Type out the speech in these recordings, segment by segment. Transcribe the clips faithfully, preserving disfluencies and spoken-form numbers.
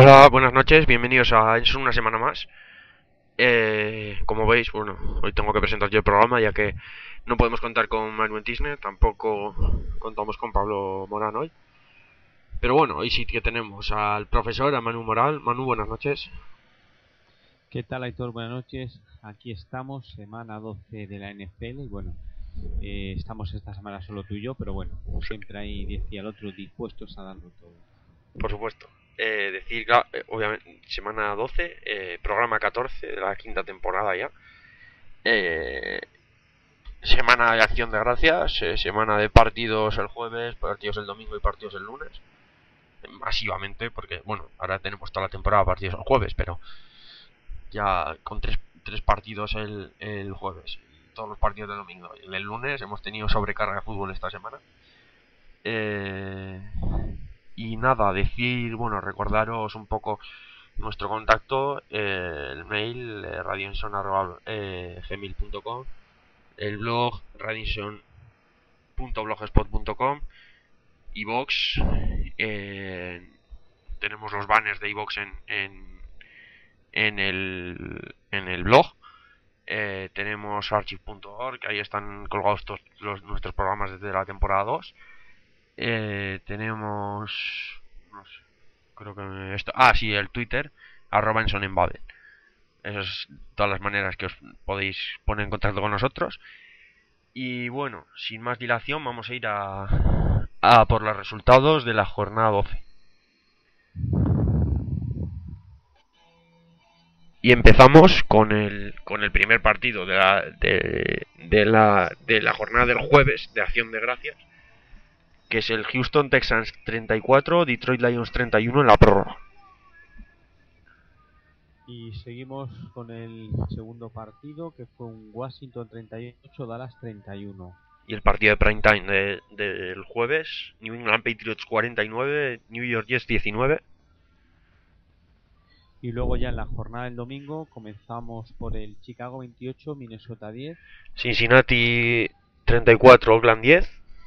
Hola, buenas noches, bienvenidos a Es una semana más. Eh, como veis, bueno, hoy tengo que presentar yo el programa ya que no podemos contar con Manuel Tisne, tampoco contamos con Pablo Morán hoy. Pero bueno, hoy sí que tenemos al profesor, a Manu Moral. Manu, buenas noches. ¿Qué tal, Aitor? Buenas noches. Aquí estamos, semana doce de la N F L. Y bueno, eh, estamos esta semana solo tú y yo, pero bueno, como siempre hay diez y al otro dispuestos a darlo todo. Por supuesto. Eh, decir, claro, eh, obviamente, semana doce, eh, programa catorce de la quinta temporada ya. Eh, Semana de acción de gracias, eh, semana de partidos el jueves, partidos el domingo y partidos el lunes. Masivamente, porque bueno, ahora tenemos toda la temporada partidos el jueves, pero ya con tres, tres partidos el, el jueves y todos los partidos del domingo y el lunes hemos tenido sobrecarga de fútbol esta semana. Eh, y nada, decir, bueno, recordaros un poco nuestro contacto, eh, el mail eh, radionson arroba gmail punto com, el blog radionson punto blogspot punto com, iVox, eh, tenemos los banners de iVox en, en, en, el, en el blog. Eh, tenemos archive punto org, ahí están colgados todos los, nuestros programas desde la temporada dos. Eh, tenemos, no sé, creo que esto, ah, sí, el Twitter, arroba ensonenbaden. Esas son todas las maneras que os podéis poner en contacto con nosotros. Y bueno, sin más dilación, vamos a ir a, a por los resultados de la jornada doce. Y empezamos con el, con el primer partido de la, de, de, la, de la jornada del jueves de Acción de Gracias, que es el Houston Texans treinta y cuatro, Detroit Lions treinta y uno en la prórroga. Y seguimos con el segundo partido, que fue un Washington treinta y ocho, Dallas treinta y uno. Y el partido de prime time de, de, del jueves, New England Patriots cuarenta y nueve, New York Jets diecinueve. Y luego ya en la jornada del domingo comenzamos por el Chicago veintiocho, Minnesota diez. Cincinnati treinta y cuatro, Oakland diez.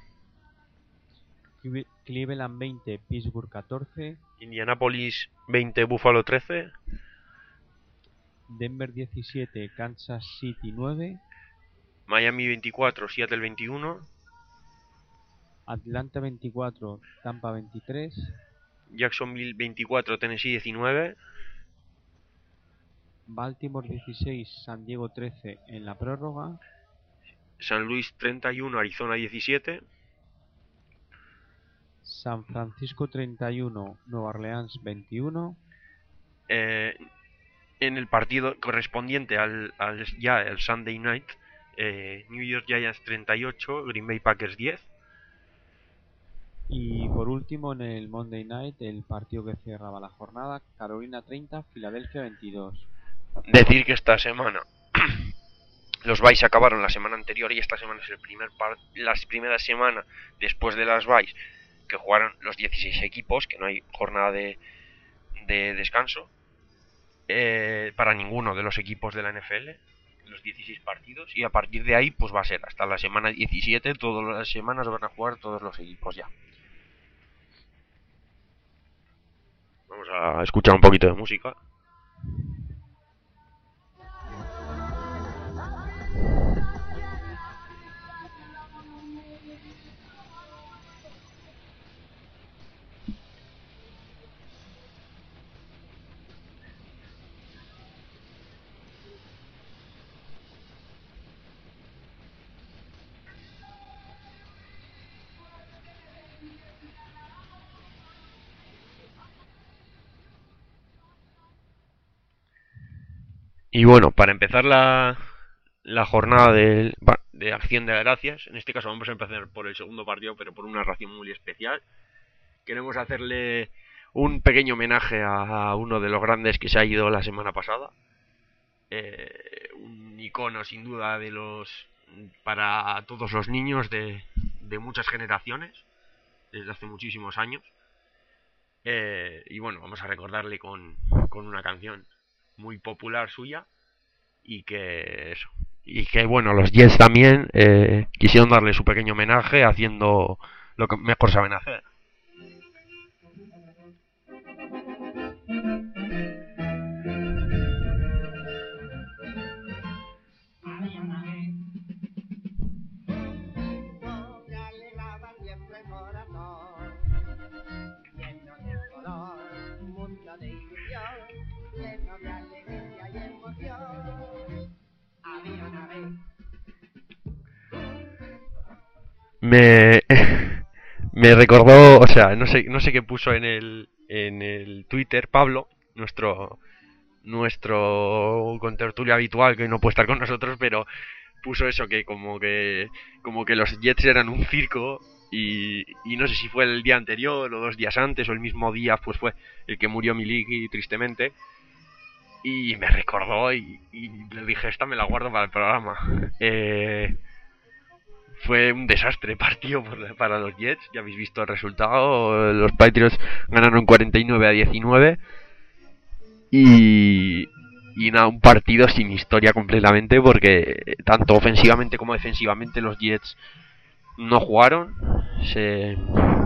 Cleveland veinte, Pittsburgh catorce. Indianapolis veinte, Buffalo trece. Denver diecisiete, Kansas City nueve. Miami veinticuatro, Seattle veintiuno. Atlanta veinticuatro, Tampa veintitrés. Jacksonville veinticuatro, Tennessee diecinueve. Baltimore dieciséis, San Diego trece en la prórroga. San Luis treinta y uno, Arizona diecisiete. San Francisco treinta y uno, Nueva Orleans veintiuno. Eh, en el partido correspondiente al, al ya el Sunday Night, eh, New York Giants treinta y ocho, Green Bay Packers diez. Y por último en el Monday Night, el partido que cerraba la jornada, Carolina treinta, Filadelfia veintidós. Decir que esta semana los byes acabaron la semana anterior y esta semana es el primer par la primera semana después de las byes que jugaron los dieciséis equipos, que no hay jornada de, de descanso eh, para ninguno de los equipos de la N F L, los dieciséis partidos, y a partir de ahí pues va a ser hasta la semana diecisiete, todas las semanas van a jugar todos los equipos ya. Vamos a escuchar un poquito de música. Y bueno, para empezar la, la jornada de, de acción de gracias, en este caso vamos a empezar por el segundo partido, pero por una razón muy especial. Queremos hacerle un pequeño homenaje a, a uno de los grandes que se ha ido la semana pasada. Eh, un icono sin duda de los para todos los niños de, de muchas generaciones, desde hace muchísimos años. Eh, y bueno, vamos a recordarle con, con una canción muy popular suya y que eso, y que bueno, los Jets también eh, quisieron darle su pequeño homenaje haciendo lo que mejor saben hacer. me me recordó, o sea, no sé no sé qué puso en el en el Twitter Pablo, nuestro nuestro contertulio habitual que no puede estar con nosotros, pero puso eso, que como que como que los Jets eran un circo. Y, y no sé si fue el día anterior o dos días antes o el mismo día, pues fue el que murió Miliki tristemente. Y me recordó y, y le dije, esta me la guardo para el programa. Eh, fue un desastre partido para los Jets, ya habéis visto el resultado. Los Patriots ganaron cuarenta y nueve a diecinueve. Y, y nada, un partido sin historia completamente, porque tanto ofensivamente como defensivamente los Jets no jugaron. Se...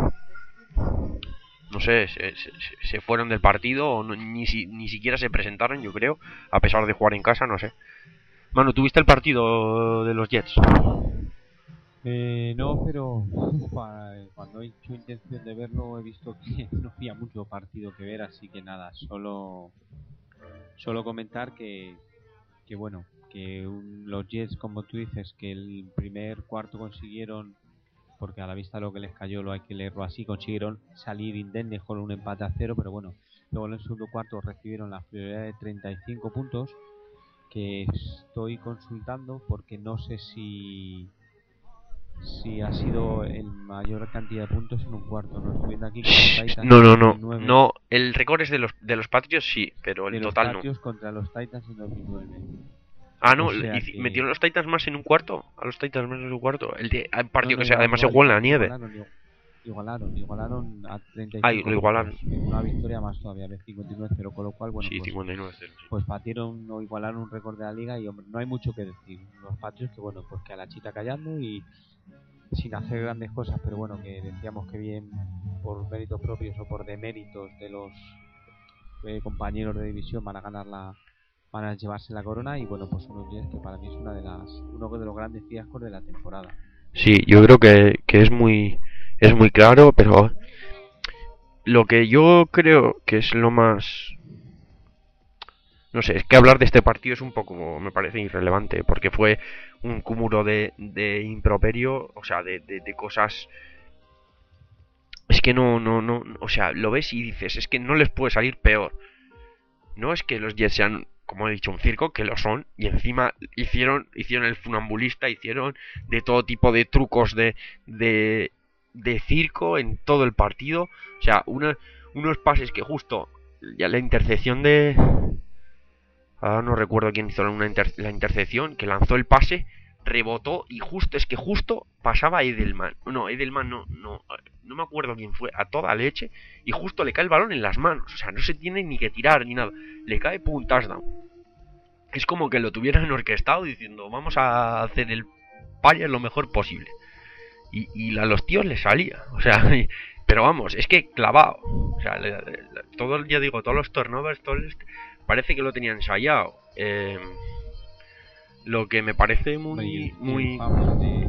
No sé, se, se, se fueron del partido o no, ni, si, ni siquiera se presentaron, yo creo, a pesar de jugar en casa, no sé. Manu, ¿tuviste el partido de los Jets? Eh, no, pero para- cuando he hecho intención de verlo he visto que no había mucho partido que ver, así que nada, solo solo comentar que, que bueno, que un- los Jets, como tú dices, que el primer cuarto consiguieron, porque a la vista lo que les cayó lo hay que leerlo así, consiguieron salir indemnes con un empate a cero, pero bueno, luego en el segundo cuarto recibieron la prioridad de treinta y cinco puntos, que estoy consultando porque no sé si si ha sido el mayor cantidad de puntos en un cuarto. No estoy viendo aquí que los Titans No, en no, no. dos mil nueve, No, el récord es de los, de los Patriots, sí, pero el de los total no. Patriots contra los Titans en dos mil nueve. Ah, O no, sea y que metieron los Titans más en un cuarto. A los Titans más en un cuarto. El de, el no, partido no que se, igual, además se igual, jugó en la igual, nieve. igualaron, igualaron, igualaron a Ay, treinta y cinco lo igualan. puntos. En una victoria más todavía, de cincuenta y nueve cero, con lo cual, bueno, Sí, pues cincuenta y nueve cero. pues batieron o igualaron un récord de la liga y hombre, no hay mucho que decir. Los Patriots que bueno, pues que a la chita callando y sin hacer grandes cosas, pero bueno, que decíamos que bien por méritos propios o por deméritos de los eh, compañeros de división van a ganar la van a llevarse la corona y bueno, pues unos días que para mí es una de las uno de los grandes fiascos de la temporada. Sí, yo creo que, que es muy es muy claro, pero lo que yo creo que es lo más... No sé, es que hablar de este partido es un poco, me parece irrelevante, porque fue un cúmulo de, de improperio, o sea, de, de, de cosas... Es que no, no, no, o sea, lo ves y dices, es que no les puede salir peor. No es que los Jets sean, como he dicho, un circo, que lo son, y encima hicieron, hicieron el funambulista, hicieron de todo tipo de trucos de, de, de circo en todo el partido. O sea, una, unos pases que justo, ya la intercepción de... Ahora no recuerdo quién hizo una inter la intercepción, que lanzó el pase, rebotó y justo, es que justo pasaba Edelman. No, Edelman no, no, no me acuerdo quién fue, a toda leche, y justo le cae el balón en las manos. O sea, no se tiene ni que tirar ni nada. Le cae pum, touchdown. Es como que lo tuvieran orquestado diciendo, vamos a hacer el paya lo mejor posible. Y, y a los tíos les salía. O sea, pero vamos, es que clavado. O sea, le, le, todo, ya digo, todos los turnovers, todo el, parece que lo tenían ensayado. Eh, lo que me parece muy... Hombre, muy... el fumble de,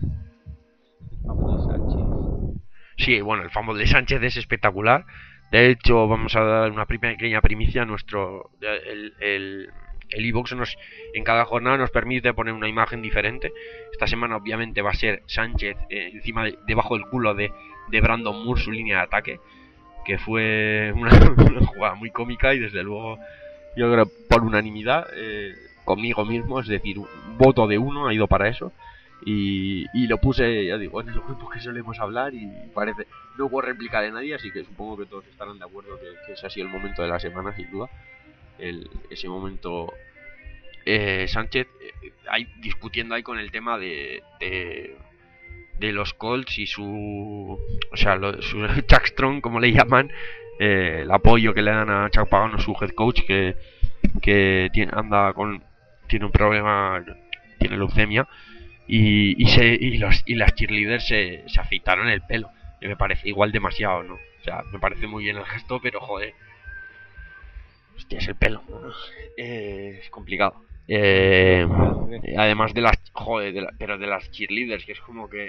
el fumble de Sánchez. Sí, bueno, el fumble de Sánchez es espectacular. De hecho, vamos a dar una pequeña primicia. Nuestro el el el iVoox nos en cada jornada nos permite poner una imagen diferente. Esta semana obviamente va a ser Sánchez eh, encima de, debajo del culo de, de Brandon Moore, su línea de ataque, que fue una, una jugada muy cómica y desde luego yo creo por unanimidad eh, conmigo mismo, es decir, un voto de uno ha ido para eso. Y, y lo puse, ya digo, en el grupo que solemos hablar y parece, no hubo réplica de nadie, así que supongo que todos estarán de acuerdo que, que ese ha sido el momento de la semana, sin duda. El, ese momento eh, Sánchez eh, hay, discutiendo ahí con el tema de, de, de los Colts y su, o sea, lo, su Chuck Strong, como le llaman, eh, el apoyo que le dan a Chuck Pagano, su head coach, que, que tiene, anda con, tiene un problema, tiene leucemia. Y, y, se, y, los, y las cheerleaders se, se afeitaron el pelo. Que me parece igual demasiado, ¿no? O sea, me parece muy bien el gesto, pero joder. Hostia, es el pelo. Eh, es complicado. Eh, además de las. Joder, de la, pero de las cheerleaders, que es como que.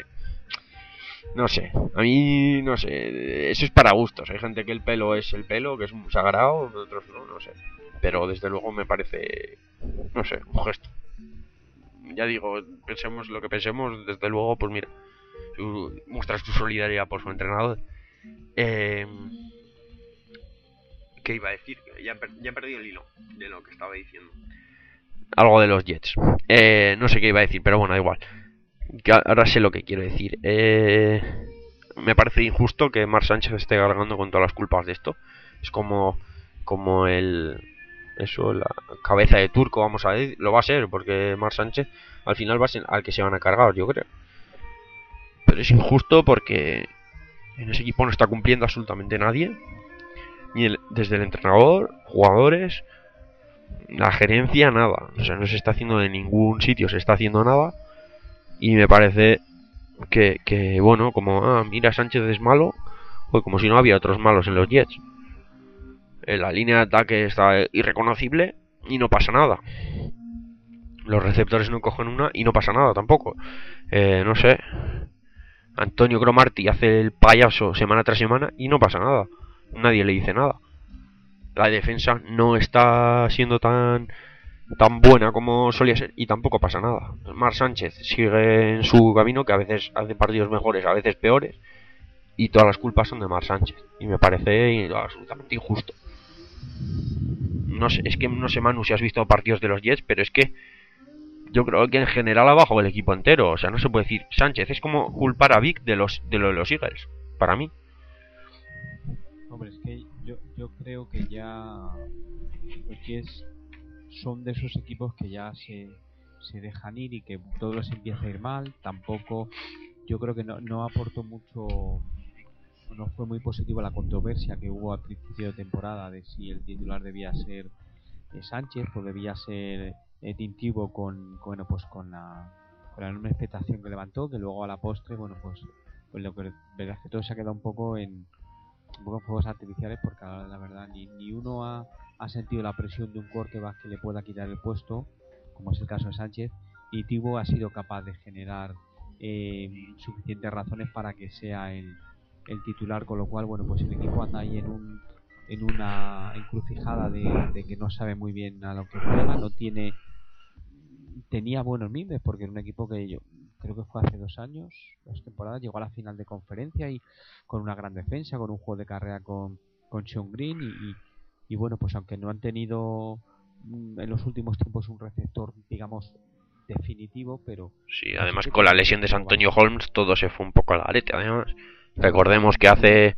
No sé. A mí, no sé. Eso es para gustos. Hay gente que el pelo es el pelo, que es un sagrado, otros no, no sé. Pero desde luego me parece. No sé, un gesto. Ya digo, pensemos lo que pensemos, desde luego, pues mira, su, muestra su solidaridad por su entrenador. Eh, ¿Qué iba a decir? Ya, ya he perdido el hilo de lo que estaba diciendo. Algo de los Jets. Eh, no sé qué iba a decir, pero bueno, da igual. Ahora sé lo que quiero decir. Eh, me parece injusto que Marc Sánchez esté cargando con todas las culpas de esto. Es como, como el... Eso, la cabeza de turco, vamos a ver. Lo va a ser, porque Marc Sánchez al final va a ser al que se van a cargar, yo creo. Pero es injusto porque en ese equipo no está cumpliendo absolutamente nadie. Ni el, desde el entrenador, jugadores, la gerencia, nada. O sea, no se está haciendo de ningún sitio, se está haciendo nada. Y me parece que, que bueno, como, ah, mira, Sánchez es malo, pues como si no había otros malos en los Jets. En la línea de ataque está irreconocible y no pasa nada. Los receptores no cogen una y no pasa nada tampoco. Eh, no sé. Antonio Cromartie hace el payaso semana tras semana y no pasa nada. Nadie le dice nada. La defensa no está siendo tan tan buena como solía ser y tampoco pasa nada. Marc Sánchez sigue en su camino, que a veces hace partidos mejores, a veces peores, y todas las culpas son de Marc Sánchez y me parece absolutamente injusto. No sé, es que no sé, Manu, si has visto partidos de los Jets, pero es que yo creo que en general abajo el equipo entero, o sea, no se puede decir Sánchez, es como culpar a Vic de los de lo de los Eagles, para mí. Hombre, es que yo, yo creo que ya los Jets son de esos equipos que ya se, se dejan ir y que todo les empieza a ir mal. Tampoco, yo creo que no, no aportó mucho, no fue muy positiva la controversia que hubo al principio de temporada de si el titular debía ser eh, Sánchez o debía ser eh, Tim Tebow con, con, bueno, pues con la, con la enorme expectación que levantó, que luego a la postre, bueno, pues, pues lo que verdad es que todo se ha quedado un poco en un poco en fuegos artificiales, porque la, la verdad ni, ni uno ha, ha sentido la presión de un quarterback que le pueda quitar el puesto, como es el caso de Sánchez, y Tebow ha sido capaz de generar eh, suficientes razones para que sea el, el titular, con lo cual, bueno, pues el equipo anda ahí en un en una encrucijada de, de que no sabe muy bien a lo que juega, no tiene tenía buenos mimbres, porque era un equipo que yo creo que fue hace dos años, dos temporadas, llegó a la final de conferencia y con una gran defensa, con un juego de carrera con, con Sean Green y, y, y bueno, pues aunque no han tenido en los últimos tiempos un receptor, digamos, definitivo, pero... Sí, además con la lesión de Santonio Holmes todo se fue un poco al garete, además. Recordemos que hace...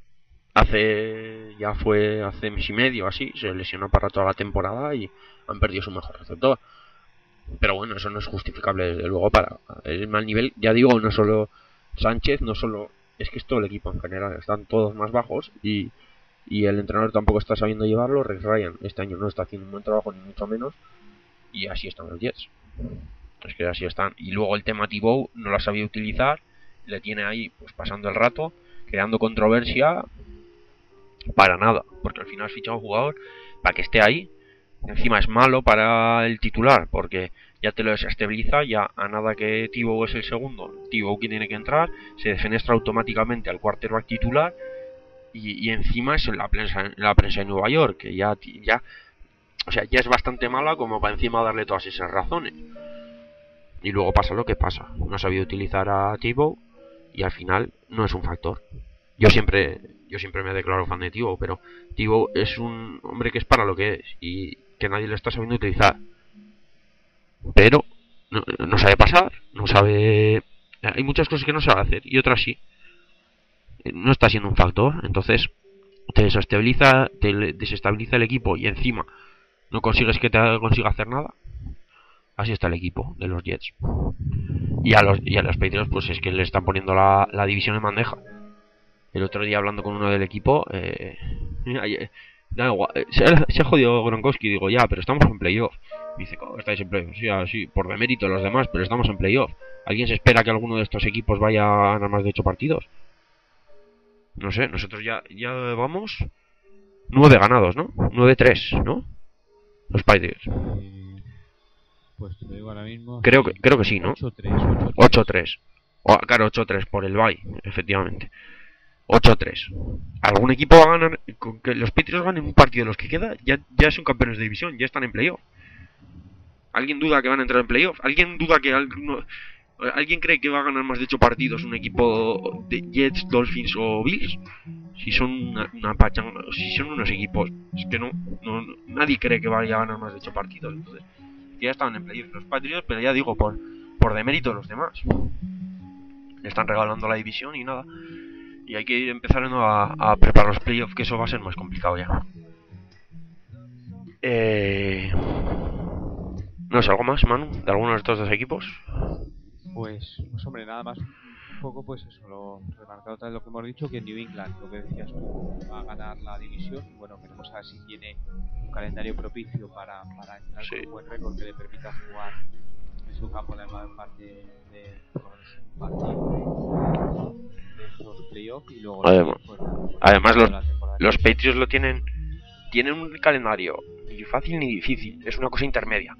Hace... ya fue hace mes y medio así, se lesionó para toda la temporada y han perdido su mejor receptor. Pero bueno, eso no es justificable desde luego para el mal nivel. Ya digo, no solo Sánchez, no solo... Es que es todo el equipo en general, están todos más bajos y, y el entrenador tampoco está sabiendo llevarlo. Rex Ryan este año no está haciendo un buen trabajo, ni mucho menos. Y así están los Jets. Es que así están. Y luego el tema Tebow no lo ha sabido utilizar. Le tiene ahí pues pasando el rato, creando controversia para nada. Porque al final has fichado a un jugador para que esté ahí. Encima es malo para el titular, porque ya te lo desestabiliza, ya a nada que Tebow es el segundo, Tebow que tiene que entrar, se defenestra automáticamente al quarterback titular y, y encima es en la prensa, en la prensa de Nueva York, que ya, ya, o sea, ya es bastante mala como para encima darle todas esas razones. Y luego pasa lo que pasa, no ha sabido utilizar a Tebow y al final no es un factor. Yo siempre, yo siempre me declaro fan de Tebow, pero Tebow es un hombre que es para lo que es y que nadie le está sabiendo utilizar. Pero no, no sabe pasar, no sabe... Hay muchas cosas que no sabe hacer y otras sí. No está siendo un factor, entonces te desestabiliza, te desestabiliza el equipo y encima no consigues que te consiga hacer nada. Así está el equipo de los Jets. Y a los, y a los Patriots pues es que le están poniendo la, la división en bandeja. El otro día hablando con uno del equipo, eh, da igual, se, se ha jodido Gronkowski, digo, ya, pero estamos en playoff. Me dice, ¿cómo estáis en playoff? Sí, sí, por demérito los demás, pero estamos en playoff. ¿Alguien se espera que alguno de estos equipos vaya a ganar más de ocho partidos? No sé, nosotros ya, ya vamos nueve ganados, ¿no? nueve tres, ¿no? Los Patriots. Eh, pues te lo digo ahora mismo. Creo que, creo que sí, ¿no? ocho tres. ocho tres. Oh, claro, ocho tres por el bye, efectivamente. ocho tres. ¿Algún equipo va a ganar? Con que los Patriots ganen un partido de los que queda, ya, ya son campeones de división, ya están en playoff. ¿Alguien duda que van a entrar en playoff? ¿Alguien duda que alguno... ¿Alguien cree que va a ganar más de ocho partidos un equipo de Jets, Dolphins o Bills? Si son una, una pachanga, si son unos equipos, es que no, no, nadie cree que vaya a ganar más de ocho partidos. Entonces, ya estaban en playoffs los Patriots, pero ya digo, por, por demérito de los demás. Le están regalando la división y nada. Y hay que ir empezando a, a preparar los playoffs, que eso va a ser más complicado ya. Eh... No sé, ¿algo más, Manu? ¿De alguno de estos dos equipos? Pues, pues hombre, nada más un poco pues eso, lo remarcado otra vez lo que hemos dicho, que New England, lo que decías tú, va a ganar la división y bueno, queremos saber si tiene un calendario propicio para, para entrar sí. con un buen récord que le permita jugar en su campo la mayor parte de, de, partido de, de estos playoffs y luego además, pues, además los, los Patriots lo tienen tienen un calendario ni fácil ni difícil, es una cosa intermedia.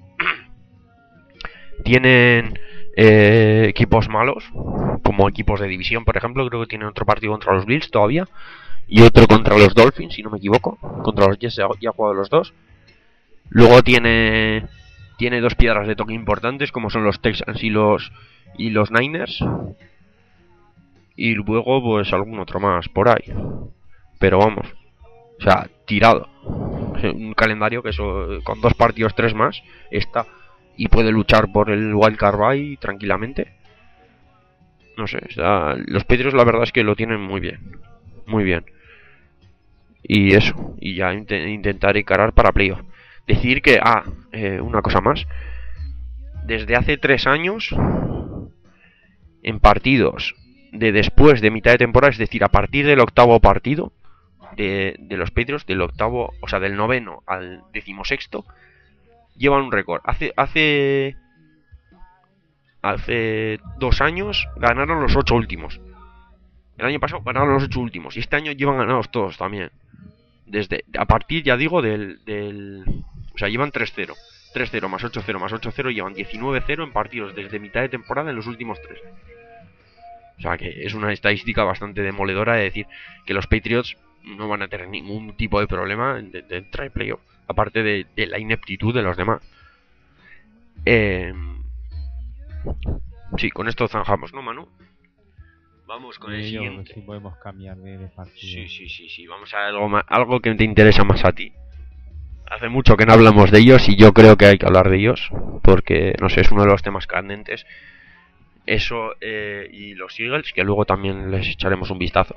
Tienen eh, equipos malos, como equipos de división, por ejemplo. Creo que tienen otro partido contra los Bills todavía y otro contra los Dolphins, si no me equivoco. Contra los Jets ya ha jugado los dos. Luego tiene tiene dos piedras de toque importantes, como son los Texans y los y los Niners. Y luego pues algún otro más por ahí. Pero vamos, o sea, tirado. Un calendario que eso, con dos partidos, tres más, está y puede luchar por el wildcard bye tranquilamente. No sé, o sea, los Patriots la verdad es que lo tienen muy bien, muy bien. Y eso, y ya int- intentar encarar para playoff. Decir que, ah, eh, una cosa más. Desde hace tres años, en partidos de después de mitad de temporada, es decir, a partir del octavo partido de, de los Patriots, del octavo, o sea, del noveno al decimosexto, llevan un récord. Hace, hace, hace dos años ganaron los ocho últimos. El año pasado ganaron los ocho últimos y este año llevan ganados todos también. Desde a partir, ya digo, del, del o sea, llevan tres cero. tres cero más ocho cero más ocho cero, llevan diecinueve cero en partidos desde mitad de temporada en los últimos tres. O sea que es una estadística bastante demoledora de decir que los Patriots no van a tener ningún tipo de problema de, de entrar en playoff, aparte de, de la ineptitud de los demás. Eh, sí, con esto zanjamos, ¿no, Manu? Vamos con el siguiente. Si podemos cambiar de, de partido. Sí, sí, sí, sí. Vamos a algo más, algo que te interesa más a ti. Hace mucho que no hablamos de ellos y yo creo que hay que hablar de ellos porque, no sé, es uno de los temas candentes. Eso eh, y los Eagles, que luego también les echaremos un vistazo.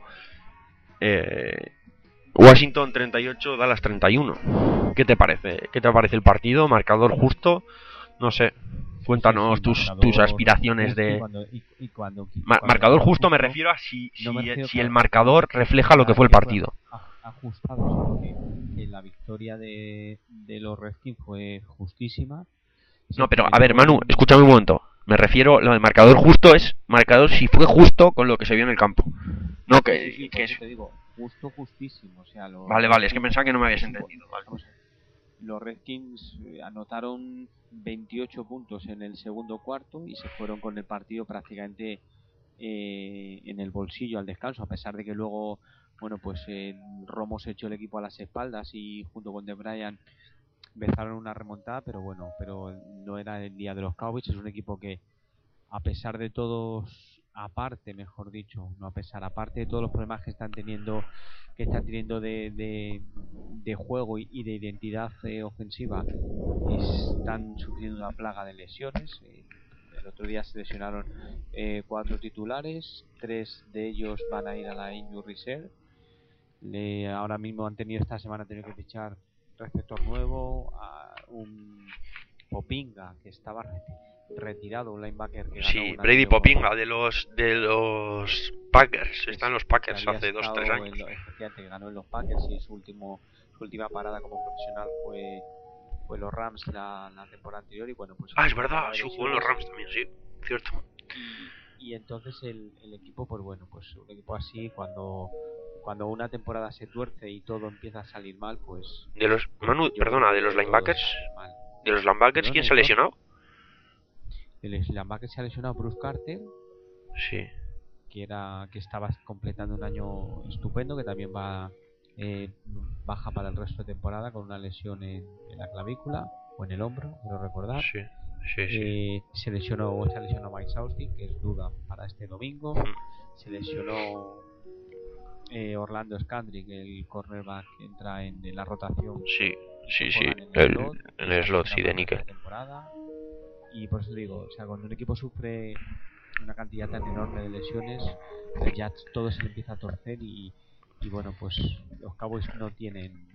Eh, Washington treinta y ocho, Dallas treinta y uno. ¿Qué te parece? ¿Qué te parece el partido? ¿Marcador justo? No sé. Cuéntanos sí, sí, tus, tus aspiraciones de... Y cuando, y, y cuando, y Mar- cuando marcador justo me refiero a si, si, no refiero si el marcador refleja lo que fue el partido. Ajustado, que, que la victoria de, de los Redskins fue justísima. No, pero a ver, Manu, escúchame un momento. Me refiero, lo del marcador justo es marcador si fue justo con lo que se vio en el campo. No, que, sí, sí, que es... te digo, justo, justísimo. O sea, los vale, vale, es que pensaba que no me habías entendido. Vale. Los Redskins anotaron veintiocho puntos en el segundo cuarto y se fueron con el partido prácticamente eh, en el bolsillo al descanso, a pesar de que luego, bueno, pues eh, Romo se echó el equipo a las espaldas y junto con De Bryan empezaron una remontada, pero bueno, pero no era el día de los Cowboys. Es un equipo que, a pesar de todos, aparte, mejor dicho, no a pesar, aparte de todos los problemas que están teniendo, que están teniendo de, de, de juego y, y de identidad eh, ofensiva, están sufriendo una plaga de lesiones. Eh, el otro día se lesionaron eh, cuatro titulares, tres de ellos van a ir a la Injury Reserve. Le, ahora mismo han tenido esta semana han tenido que fichar receptor nuevo, a un Popinga que estaba retirado, un linebacker que ganó sí, Brady Popinga de los de los Packers, está en los Packers hace dos tres años. Lo, efectivamente, ganó en los Packers y su último su última parada como profesional fue fue los Rams la, la temporada anterior y bueno pues ah es verdad, sí jugó en los Rams también, sí, cierto. Y, y entonces el, el equipo pues bueno pues un equipo así cuando cuando una temporada se tuerce y todo empieza a salir mal, pues... De los... Manu, perdona, de los linebackers... ¿De los linebackers quién se ha lesionado? De los linebackers se ha lesionado Bruce Carter. Sí. Que era que estaba completando un año estupendo, que también va eh, baja para el resto de temporada con una lesión en, en la clavícula o en el hombro, quiero recordar. Sí, Sí, sí. Eh, se lesionó, se lesionó Mike Austin, que es duda para este domingo. Mm. Se lesionó eh, Orlando Scandrick, el cornerback que entra en, en la rotación. Sí, sí, sí. Juegan en El, slot, en el slot, sí, de níquel. temporada. Y por eso digo, o sea, cuando un equipo sufre una cantidad tan enorme de lesiones, pues ya todo se le empieza a torcer y, y bueno, pues los Cowboys no tienen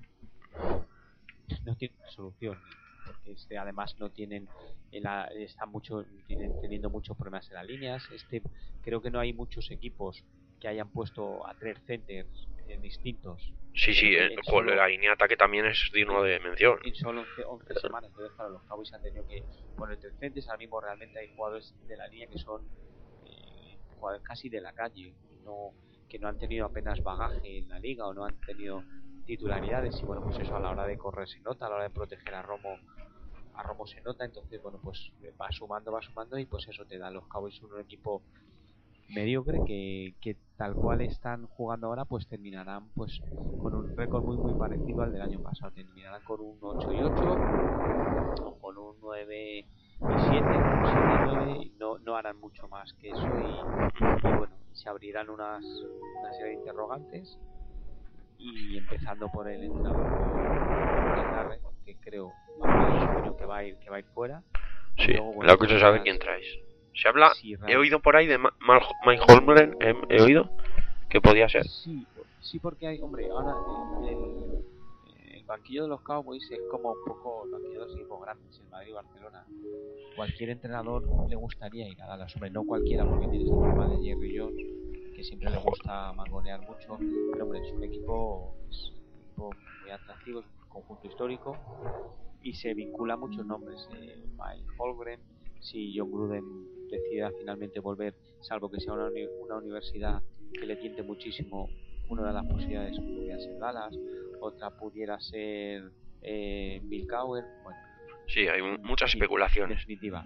no tienen solución, porque este además no tienen en la, están mucho tienen teniendo muchos problemas en las líneas. Este creo que no hay muchos equipos que hayan puesto a tres centers eh, distintos. Sí, sí, en, eh, en con solo, la línea de ataque también es digno de mención. en solo once, once semanas. Entonces, claro, los Cowboys han tenido que poner tres centers. Ahora mismo realmente hay jugadores de la línea que son eh, jugadores casi de la calle, no, que no han tenido apenas bagaje en la liga o no han tenido titularidades. Y bueno, pues eso a la hora de correr se nota, a la hora de proteger a Romo a Romo se nota. Entonces, bueno, pues va sumando, va sumando y pues eso te da los Cowboys un equipo mediocre que, que tal cual están jugando ahora, pues terminarán pues con un récord muy muy parecido al del año pasado. Terminarán con un ocho y ocho o con un nueve y siete, un siete y nueve. No, no harán mucho más que eso y, y bueno, se abrirán unas una serie de interrogantes, y empezando por el entrenador que creo que va a ir que va a ir fuera. Sí, luego, bueno, la que se sabe quién traes. Se habla, sí, he oído por ahí de Ma- Mal- Mike Holmgren, he, he oído que podía ser. Sí, sí, porque hay, hombre, ahora el, el, el banquillo de los Cowboys es como un poco el banquillo de los equipos grandes, el Madrid y Barcelona. Cualquier entrenador le gustaría ir a Dallas, hombre, no cualquiera, porque tienes el problema de Jerry Jones, que siempre le gusta mangonear mucho, pero hombre, es un equipo, es un equipo muy atractivo, es un conjunto histórico y se vincula a muchos nombres. eh, Mike Holmgren, si John Gruden decida finalmente volver, salvo que sea una, uni- una universidad que le tiente muchísimo, una de las posibilidades podría ser Dallas, otra pudiera ser eh, Bill Cowher, bueno, Sí, hay m- muchas sí, especulaciones. definitiva.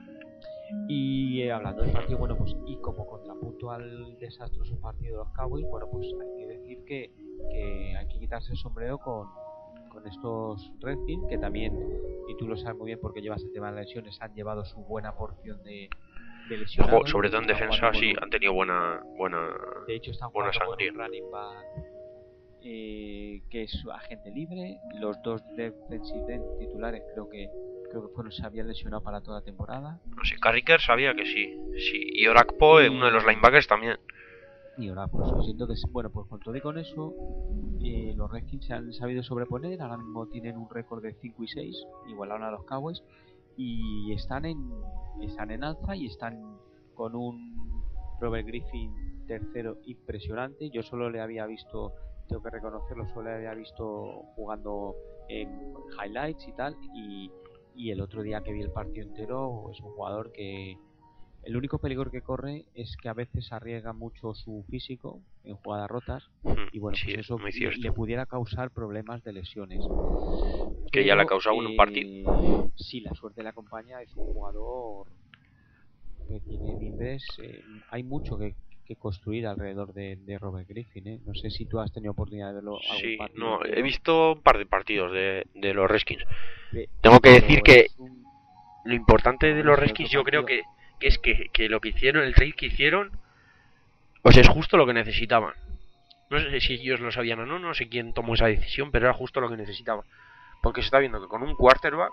Y eh, hablando del partido, bueno, pues y como contrapunto al desastroso partido de los Cowboys, bueno, pues hay que decir que, que hay que quitarse el sombrero con, con estos Redskins, que también, y tú lo sabes muy bien porque llevas el tema de las lesiones, han llevado su buena porción de, de lesionados. Sobre todo en Están defensa, jugando con sí, un- han tenido buena buena de hecho, están buena jugando con sangría. un running back eh, que es agente libre. Los dos defensive end titulares creo que creo que fueron, se habían lesionado para toda la temporada. No sé, Carricker sabía que sí. Sí, y Orakpo, Y- uno de los linebackers también. Y ahora, pues siento que, bueno, pues con todo y con eso, eh, los Redskins se han sabido sobreponer. Ahora mismo tienen un récord de cinco y seis, igualaron a los Cowboys, y están en, están en alza y están con un Robert Griffin tercero impresionante. Yo solo le había visto, tengo que reconocerlo, solo le había visto jugando en highlights y tal, y, y el otro día que vi el partido entero es un jugador que el único peligro que corre es que a veces arriesga mucho su físico en jugadas rotas, y bueno, Sí, pues es eso muy le, cierto. le pudiera causar problemas de lesiones. Que Pero, ya le ha causado en un partido. si la suerte le acompaña, es un jugador que tiene mimbres. Eh, hay mucho que, que construir alrededor de, de Robert Griffin. ¿eh? No sé si tú has tenido oportunidad de verlo algún Sí, partido no, entero. he visto un par de partidos de, de los Redskins. Eh, Tengo que pero decir que es un- lo importante por lo de menos los el Redskins otro yo creo partido- que, que es que, que lo que hicieron, el trade que hicieron, pues es justo lo que necesitaban. No sé si ellos lo sabían o no, no sé quién tomó esa decisión, pero era justo lo que necesitaban. Porque se está viendo que con un quarterback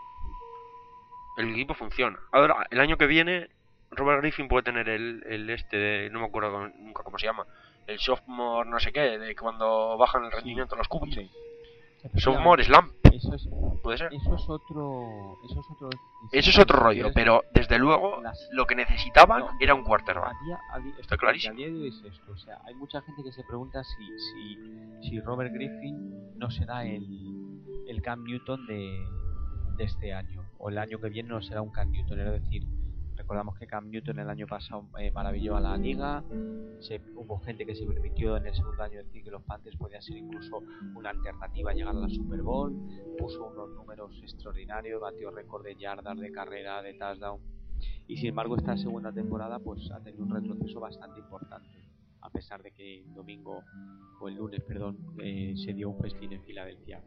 el equipo funciona. Ahora, el año que viene, Robert Griffin puede tener el, el este, de, no me acuerdo con- nunca cómo se llama, el sophomore no sé qué, de cuando bajan el rendimiento Sí, los cookies. hombre, Sophomore efectivamente, slump, eso es, puede ser. eso es otro, eso es otro, Eso es si otro rollo, quieres, pero desde luego las- lo que necesitaban no, era un quarterback. a día, a día- Está clarísimo. a día de hoy es esto, o sea, hay mucha gente que se pregunta si, si, si Robert Griffin no será el, el Cam Newton de, de este año, o el año que viene no será un Cam Newton. Es decir, recordamos que Cam Newton el año pasado eh, maravilló a la liga. Se, hubo gente que se permitió en el segundo año decir que los Panthers podían ser incluso una alternativa a llegar a la Super Bowl. Puso unos números extraordinarios, batió récord de yardas, de carrera, de touchdown. Y sin embargo, esta segunda temporada pues ha tenido un retroceso bastante importante, a pesar de que el domingo, o el lunes, perdón, eh, se dio un festín en Filadelfia.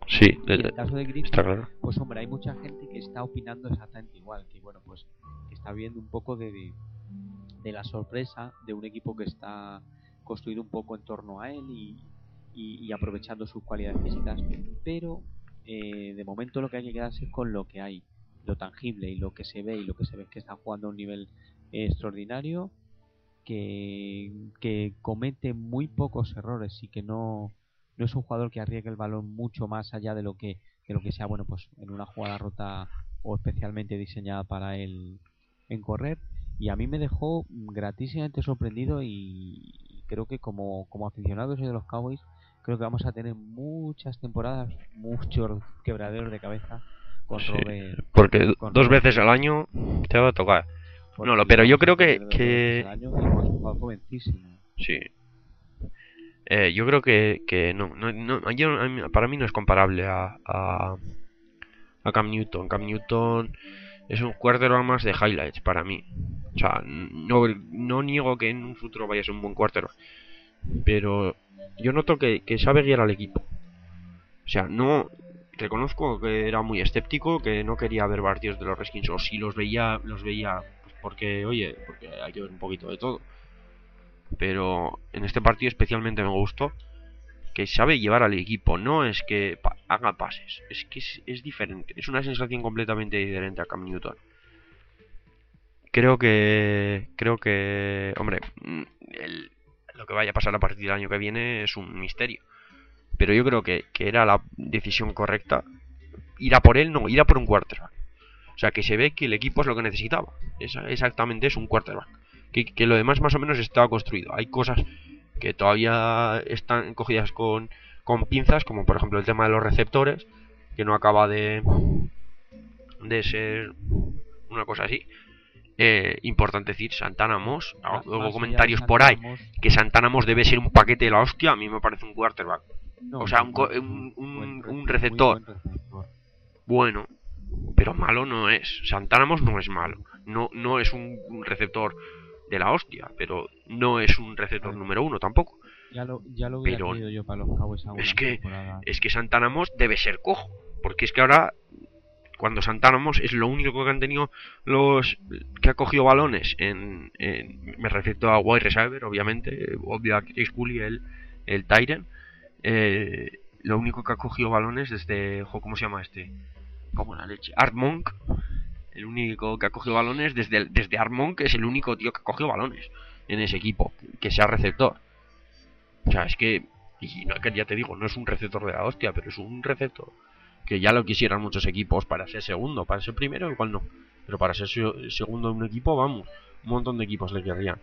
Sí, Y en el caso de Griffin, está claro. pues hombre, hay mucha gente que está opinando exactamente igual, que bueno, pues que está viendo un poco de, de, de la sorpresa de un equipo que está construido un poco en torno a él y, y, y aprovechando sus cualidades físicas, pero eh, de momento lo que hay que quedarse es con lo que hay, lo tangible y lo que se ve y lo que se ve es que está jugando a un nivel eh, extraordinario, que, que comete muy pocos errores y que no, no es un jugador que arriesgue el balón mucho más allá de lo que de lo que sea, bueno, pues en una jugada rota o especialmente diseñada para él en correr. Y a mí me dejó gratísimamente sorprendido y creo que como, como aficionados de los Cowboys creo que vamos a tener muchas temporadas, muchos quebraderos de cabeza con Sí, Robert. porque Con dos Robert veces al año te va a tocar. No, lo, porque pero le yo vamos a creo que, tener dos veces que... al año y pues es un jugador jovencísimo. Sí. Eh, yo creo que, que no, no, no yo- a mí- para mí no es comparable a, a, a Cam Newton. Cam Newton es un quarterback más de highlights para mí. O sea, no, no niego que en un futuro vaya a ser un buen quarterback, pero yo noto que, que sabe guiar al equipo. O sea, no reconozco que era muy escéptico, que no quería ver partidos de los Redskins, o si los veía, los veía pues porque, oye, porque hay que ver un poquito de todo. Pero en este partido especialmente me gustó que sabe llevar al equipo, no es que pa haga pases, es que es, es diferente, es una sensación completamente diferente a Cam Newton. Creo que, creo que, hombre, el, lo que vaya a pasar a partir del año que viene es un misterio. Pero yo creo que, que era la decisión correcta. Ir a por él, no, ir a por un quarterback. O sea, que se ve que el equipo es lo que necesitaba. Es, exactamente es un quarterback. Que, que lo demás más o menos estaba construido. Hay cosas que todavía están cogidas con, con pinzas, como por ejemplo el tema de los receptores, que no acaba de, de ser una cosa así. Eh, importante decir, Santana Moss, Ma- luego más allá de comentarios por ahí, Santana Moss, que Santana Moss debe ser un paquete de la hostia, a mí me parece un quarterback. no, O sea, muy un, buen, un, muy buen un, re- un muy receptor buen receptor. bueno, pero malo no es. Santana Moss no es malo. No, no es un, un receptor de la hostia, pero no es un A receptor ver, número uno tampoco. ya lo, ya lo hubiera Pero querido yo para los Cowboys es algunas que temporadas. es que Santana Moss debe ser cojo, porque es que ahora cuando Santana Moss es lo único que han tenido los que ha cogido balones en, en me refiero a wide receiver, obviamente, obvio a Chris Cooley, el el Tyrant, eh, lo único que ha cogido balones desde, jo, ¿cómo se llama este? Como la leche, Art Monk, el único que ha cogido balones desde desde Art Monk es el único tío que ha cogido balones en ese equipo que sea receptor. O sea, es que, y no, que ya te digo, no es un receptor de la hostia, pero es un receptor que ya lo quisieran muchos equipos para ser segundo. Para ser primero igual no, pero para ser segundo en un equipo, vamos, un montón de equipos le querrían.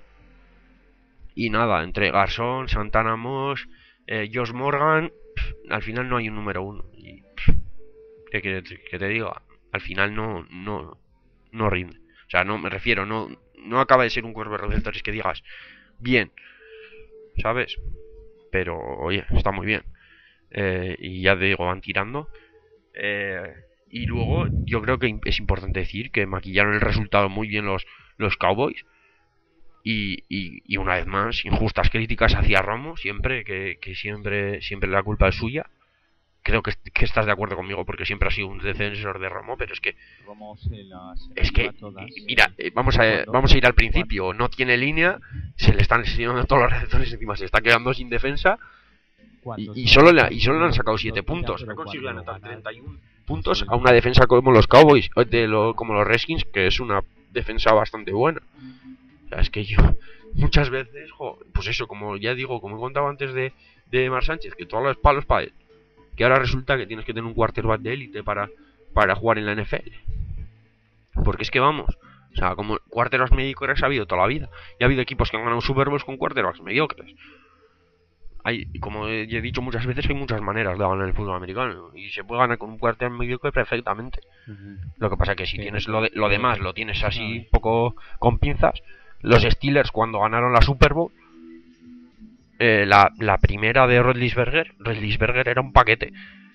Y nada, entre Garson, Santana Moss, eh, Josh Morgan, pff, al final no hay un número uno. Y pff, ¿qué quieres que te diga? Al final no, no, no rinde. O sea, no me refiero, no, no acaba de ser un cuerpo de receptores que digas bien, ¿sabes? Pero oye, está muy bien. Eh, y ya te digo, van tirando. Eh, y luego yo creo que es importante decir que maquillaron el resultado muy bien los, los Cowboys. Y, y, y una vez más, injustas críticas hacia Romo, siempre, que, que siempre, siempre la culpa es suya. Creo que, que estás de acuerdo conmigo porque siempre ha sido un defensor de Romo, pero es que Romo se la, se la es lleva que todas. mira, eh, vamos a Cuando- vamos a ir al cuando- principio, no tiene línea, se le están lesionando todos los receptores encima, se está quedando sin defensa y, y solo le, y solo le han sacado siete puntos. Ha conseguido anotar treinta y uno puntos a una defensa como los Cowboys, de lo, como los Redskins, que es una defensa bastante buena. O sea, es que yo muchas veces, jo, pues eso, como ya digo, como he contado antes de, de Mar Sánchez, que todos los palos para él, que ahora resulta que tienes que tener un quarterback de élite para, para jugar en la N F L. Porque es que vamos, o sea, como quarterbacks mediocres ha habido toda la vida. Y ha habido equipos que han ganado Super Bowls con quarterbacks mediocres. Hay, como he dicho muchas veces, hay muchas maneras de ganar el fútbol americano. Y se puede ganar con un quarterback mediocre perfectamente. Uh-huh. Lo que pasa es que si Pero, tienes lo, de, lo demás, lo tienes así ¿sabes? un poco con pinzas. Los Steelers cuando ganaron la Super Bowl, eh, la, la primera de Roethlisberger, Roethlisberger era un paquete.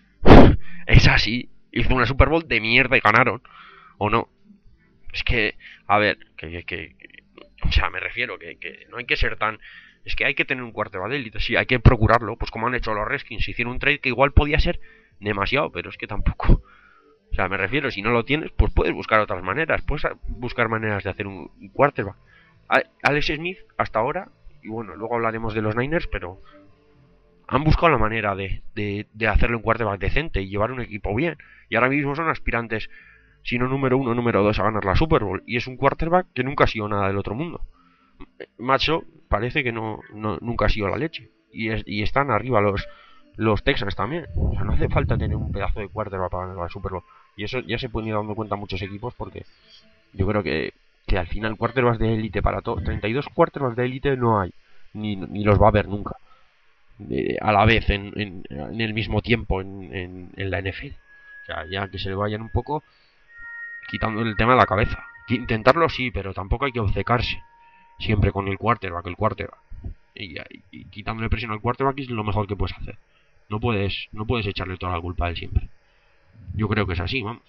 Es así, hizo una Super Bowl de mierda y ganaron. ¿O no? Es que, a ver, que, que, que o sea, me refiero que, que no hay que ser tan... Es que hay que tener un quarterback de élite, sí, hay que procurarlo. Pues como han hecho los Redskins, hicieron un trade que igual podía ser demasiado, pero es que tampoco. O sea, me refiero, si no lo tienes, pues puedes buscar otras maneras. Puedes buscar maneras de hacer un quarterback. Alex Smith, hasta ahora, y bueno, luego hablaremos de los Niners, pero han buscado la manera de, de, de hacerle un quarterback decente y llevar un equipo bien. Y ahora mismo son aspirantes, si no número uno, número dos, a ganar la Super Bowl. Y es un quarterback que nunca ha sido nada del otro mundo. Macho, parece que no, no nunca ha sido la leche. Y, es, y están arriba los, los Texans también. O sea, no hace falta tener un pedazo de quarterback para ganar la Super Bowl. Y eso ya se pueden ir dando cuenta muchos equipos, porque yo creo que, que al final quarterbacks de élite para todo, treinta y dos quarterbacks de élite no hay, ni, ni los va a haber nunca, de, a la vez en, en, en el mismo tiempo en, en, en la N F L. O sea, ya que se le vayan un poco quitando el tema de la cabeza. Intentarlo sí, pero tampoco hay que obcecarse siempre con el quarterback, el quarterback. Y, y, y quitándole presión al quarterback es lo mejor que puedes hacer. No puedes, no puedes echarle toda la culpa a él siempre. Yo creo que es así, vamos.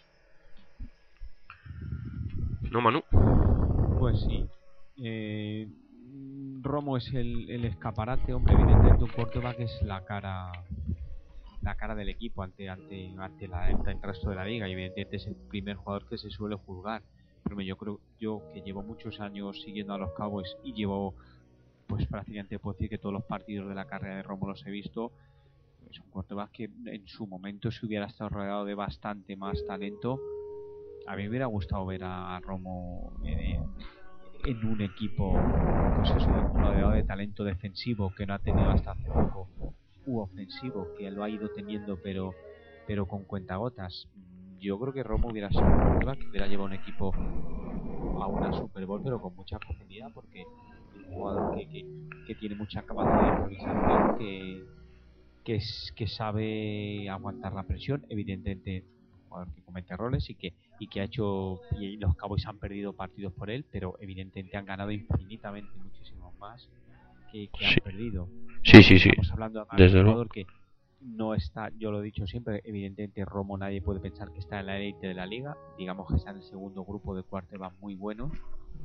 ¿No, Manu? Pues sí. Eh, Romo es el, el escaparate, hombre. Evidentemente un quarterback es la cara la cara del equipo ante ante ante, la, ante el resto de la liga, y evidentemente es el primer jugador que se suele juzgar. Pero yo creo yo que llevo muchos años siguiendo a los Cowboys y llevo, pues prácticamente puedo decir que todos los partidos de la carrera de Romo los he visto. Es un quarterback que en su momento, si hubiera estado rodeado de bastante más talento, a mí me hubiera gustado ver a Romo en, en un equipo, pues eso, rodeado de talento defensivo que no ha tenido hasta hace poco, u ofensivo que lo ha ido teniendo, pero pero con cuentagotas. Yo creo que Romo hubiera sido un quarterback que hubiera llevado un equipo a una Super Bowl, pero con mucha profundidad, porque es un jugador que, que, que tiene mucha capacidad de improvisación, que Que, es, que sabe aguantar la presión. Evidentemente un jugador que comete errores y que y que ha hecho, y los Cowboys han perdido partidos por él, pero evidentemente han ganado infinitamente muchísimo más que, que han sí. perdido. Sí, sí, sí. Estamos hablando de un jugador que no está, yo lo he dicho siempre, evidentemente Romo nadie puede pensar que está en la élite de la liga, digamos que está en el segundo grupo de quarterbacks muy buenos,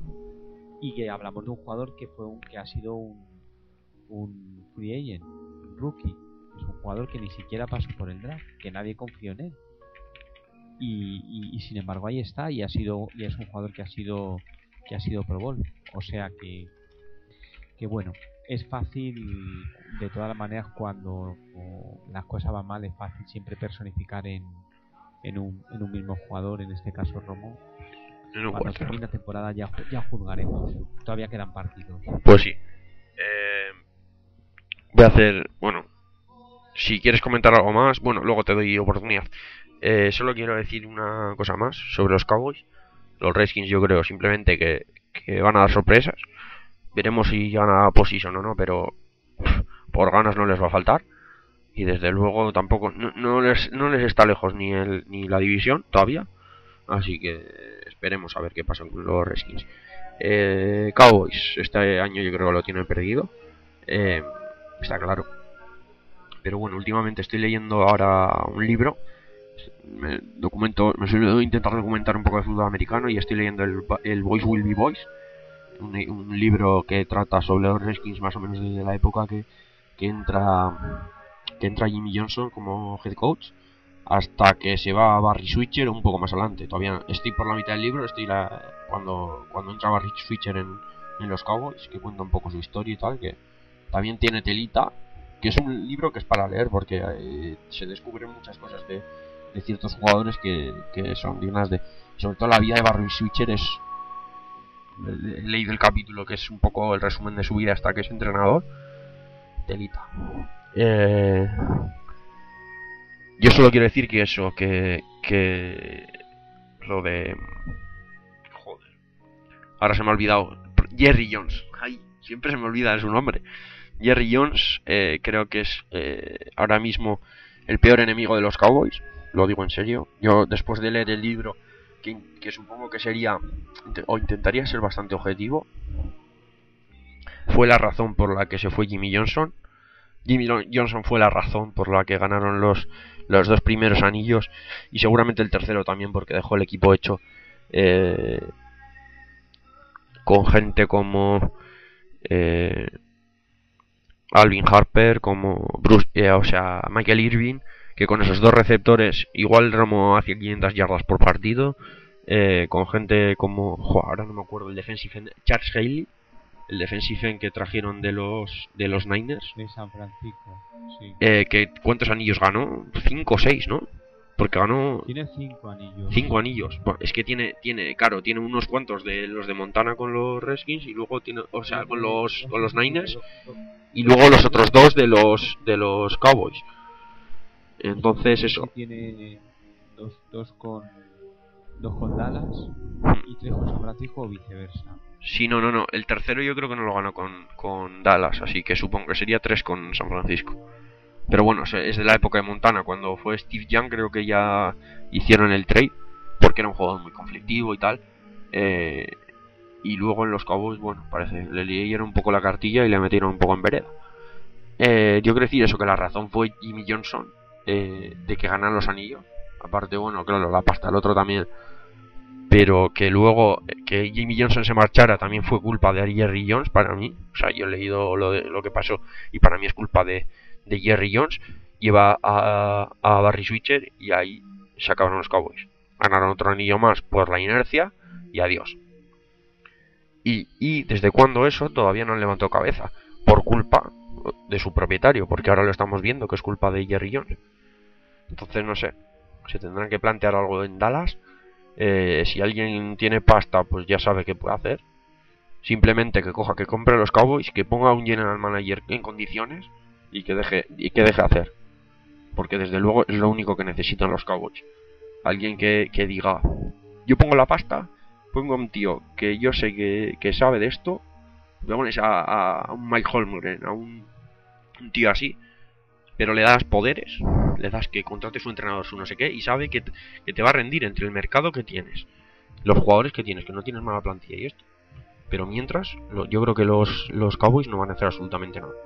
y que hablamos de un jugador que fue un, que ha sido un, un free agent, un rookie. Es un jugador que ni siquiera pasó por el draft, que nadie confió en él. Y, y, y sin embargo ahí está, y ha sido, y es un jugador que ha sido que ha sido Pro Bowl. O sea que que bueno, es fácil de todas las maneras cuando las cosas van mal, es fácil siempre personificar en, en un en un mismo jugador, en este caso Romo. No, cuando termine la temporada ya, ya juzgaremos. Todavía quedan partidos. Pues sí. Eh, voy a hacer, bueno, si quieres comentar algo más, bueno, luego te doy oportunidad. Eh, solo quiero decir una cosa más sobre los Cowboys. Los Redskins yo creo simplemente que, que van a dar sorpresas. Veremos si llegan a la position o no, pero pff, por ganas no les va a faltar. Y desde luego tampoco, no, no, les, no les está lejos ni, el, ni la división todavía. Así que esperemos a ver qué pasa con los Redskins. Eh, Cowboys, este año yo creo que lo tienen perdido. Eh, está claro. Pero bueno, últimamente estoy leyendo ahora un libro. Me documento, me suelo intentar documentar un poco de fútbol americano y estoy leyendo el, el Boys Will Be Boys. Un, un libro que trata sobre los Redskins más o menos desde la época que, que entra que entra Jimmy Johnson como head coach hasta que se va a Barry Switzer un poco más adelante. Todavía estoy por la mitad del libro, estoy la, cuando, cuando entra Barry Switzer en, en los Cowboys, que cuenta un poco su historia y tal, que también tiene telita, que es un libro que es para leer porque eh, se descubren muchas cosas de, de ciertos jugadores que, que son dignas de... Sobre todo la vida de Barry Switzer es... He leído el capítulo que es un poco el resumen de su vida hasta que es entrenador. Telita. Eh... Yo solo quiero decir que eso, que... que... Lo de... Joder. Ahora se me ha olvidado. Jerry Jones. Ay, siempre se me olvida su nombre. Jerry Jones eh, creo que es eh, ahora mismo el peor enemigo de los Cowboys. Lo digo en serio. Yo después de leer el libro, que, que supongo que sería o intentaría ser bastante objetivo, fue la razón por la que se fue Jimmy Johnson. Jimmy Johnson fue la razón por la que ganaron los, los dos primeros anillos y seguramente el tercero también, porque dejó el equipo hecho eh, con gente como eh, Alvin Harper, como Bruce, eh, o sea, Michael Irvin, que con esos dos receptores igual Romo hacía quinientas yardas por partido, eh, con gente como, jo, ahora no me acuerdo, el defensive end, Charles Haley, el defensive end que trajeron de los de los Niners, de San Francisco, sí. Eh, que ¿cuántos anillos ganó? Cinco o seis, ¿no? Porque ganó tiene cinco anillos. Cinco anillos. Bueno, es que tiene, tiene, claro, tiene unos cuantos de los de Montana con los Redskins y luego tiene, o sea, con los con los Niners y luego los otros dos de los de los Cowboys. Entonces eso. Tiene dos, dos con dos con Dallas y tres con San Francisco o viceversa. Sí, no, no, no. El tercero yo creo que no lo ganó con, con Dallas, así que supongo que sería tres con San Francisco. Pero bueno, es de la época de Montana, cuando fue Steve Young creo que ya hicieron el trade, porque era un jugador muy conflictivo y tal. Eh, y luego en los Cowboys, bueno, parece, le leyeron un poco la cartilla y le metieron un poco en vereda. Eh, yo quiero decir eso, que la razón fue Jimmy Johnson, eh, de que ganan los anillos. Aparte, bueno, claro, la pasta del otro también. Pero que luego que Jimmy Johnson se marchara también fue culpa de Jerry Jones para mí. O sea, yo he leído lo, de, lo que pasó y para mí es culpa de... de Jerry Jones. Lleva a, a Barry Switzer y ahí se acabaron los Cowboys. Ganaron otro anillo más por la inercia y adiós. Y, y desde cuando eso todavía no han levantado cabeza, por culpa de su propietario, porque ahora lo estamos viendo que es culpa de Jerry Jones. Entonces no sé, se tendrán que plantear algo en Dallas. Eh, si alguien tiene pasta, pues ya sabe qué puede hacer. Simplemente que coja, que compre los Cowboys, que ponga un general manager en condiciones y que deje y que deje hacer, porque desde luego es lo único que necesitan los Cowboys. Alguien que, que diga, yo pongo la pasta, pongo a un tío que yo sé que, que sabe de esto, le pones a, a, a un Mike Holmgren, a un, un tío así, pero le das poderes, le das que contrate su entrenador, su no sé qué, y sabe que, que te va a rendir entre el mercado que tienes, los jugadores que tienes, que no tienes mala plantilla y esto. Pero mientras, lo, yo creo que los, los Cowboys no van a hacer absolutamente nada.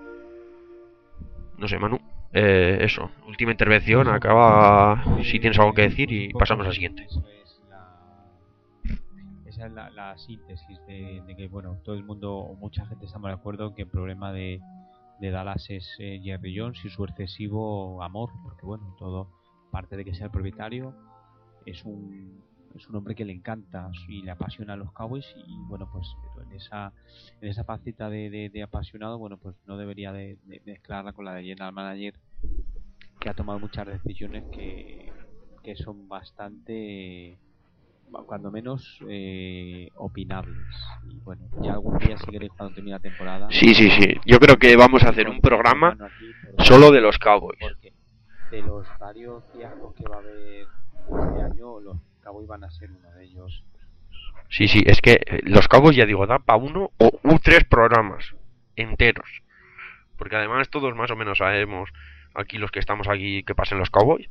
No sé, Manu. Eh, eso, última intervención. Acaba si tienes algo que decir y pasamos al siguiente. Eso es la, esa es la, la síntesis de, de que, bueno, todo el mundo o mucha gente estamos de acuerdo en que el problema de, de Dallas es eh, Jerry Jones y su excesivo amor, porque, bueno, todo parte de que sea el propietario, es un es un hombre que le encanta y le apasiona a los Cowboys y bueno, pues en esa en esa faceta de, de, de apasionado, bueno, pues no debería de, de mezclarla con la de general manager, que ha tomado muchas decisiones que, que son bastante, cuando menos, eh, opinables. Y bueno, ya algún día si queréis cuando termine la temporada. Sí, sí, sí. Yo creo que vamos a hacer un programa solo de los Cowboys. Porque de los varios fiascos que va a haber este año, los Cowboys van a ser uno de ellos. Sí, sí, es que los Cowboys, ya digo, da para uno o u tres programas enteros. Porque además todos más o menos sabemos, aquí los que estamos aquí, que pasen los Cowboys.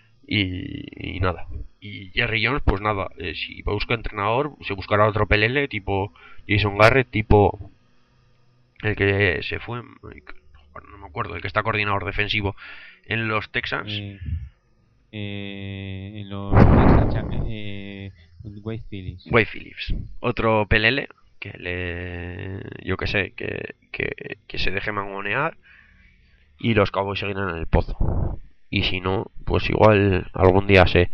Y, y nada. Y Jerry Jones, pues nada, eh, si busca entrenador, se buscará otro P L L tipo Jason Garrett, tipo el que se fue, no me acuerdo, el que está coordinador defensivo en los Texans. Eh, eh, en los Texans, eh, Wade Phillips. Wade Phillips. Otro P L L que le, yo que sé, que, que, que se deje mangonear y los Cowboys seguirán en el pozo. Y si no, pues igual algún día se...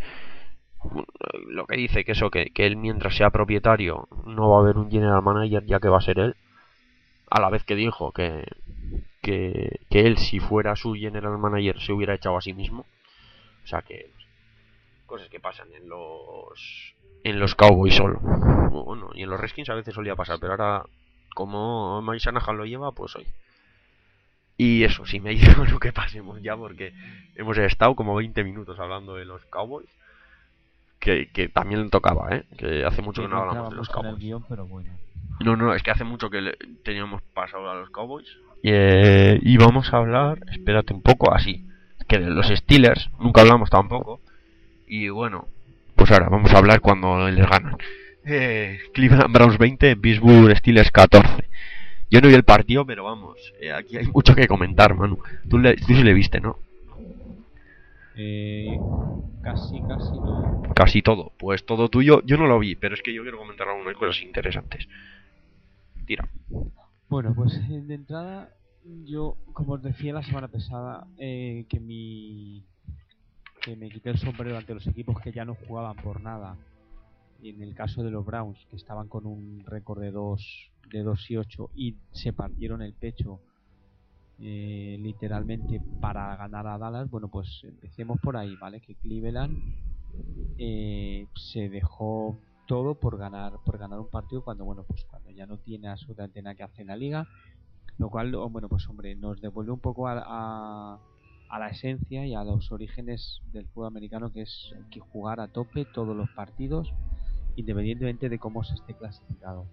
Lo que dice que eso, que, que él mientras sea propietario no va a haber un general manager, ya que va a ser él. A la vez que dijo que, que, que él, si fuera su general manager, se hubiera echado a sí mismo. O sea que... Cosas que pasan en los... En los Cowboys solo. Bueno, y en los Redskins a veces solía pasar, pero ahora, como Mike Shanahan lo lleva, pues hoy. Y eso, si me dice bueno, que pasemos ya, porque hemos estado como veinte minutos hablando de los Cowboys, que, que también tocaba, ¿eh? Que hace mucho que no hablamos de los Cowboys. Guión, pero bueno. No, no, es que hace mucho que le, teníamos pasado a los Cowboys. Y, eh, y vamos a hablar, espérate un poco, así, que de los Steelers nunca hablamos tampoco. Y bueno, pues ahora vamos a hablar cuando les ganan. Eh, Cleveland Browns veinte, Pittsburgh Steelers catorce. Yo no vi el partido, pero vamos, eh, aquí hay mucho que comentar, Manu. Tú, le, tú sí le viste, ¿no? Eh, casi, casi no. Casi todo. Pues todo tuyo, yo no lo vi, pero es que yo quiero comentar algunas cosas interesantes. Tira. Bueno, pues de entrada, yo, como os decía la semana pasada, eh, que mi que me quité el sombrero ante los equipos que ya no jugaban por nada. Y en el caso de los Browns, que estaban con un récord de dos de dos y ocho y se partieron el pecho eh, literalmente para ganar a Dallas, bueno, pues empecemos por ahí, ¿vale? Que Cleveland eh, se dejó todo por ganar por ganar un partido cuando, bueno, pues cuando ya no tiene absolutamente nada que hacer en la liga, lo cual, bueno, pues hombre, nos devuelve un poco a, a, a la esencia y a los orígenes del fútbol americano, que es que jugar a tope todos los partidos independientemente de cómo se esté clasificado.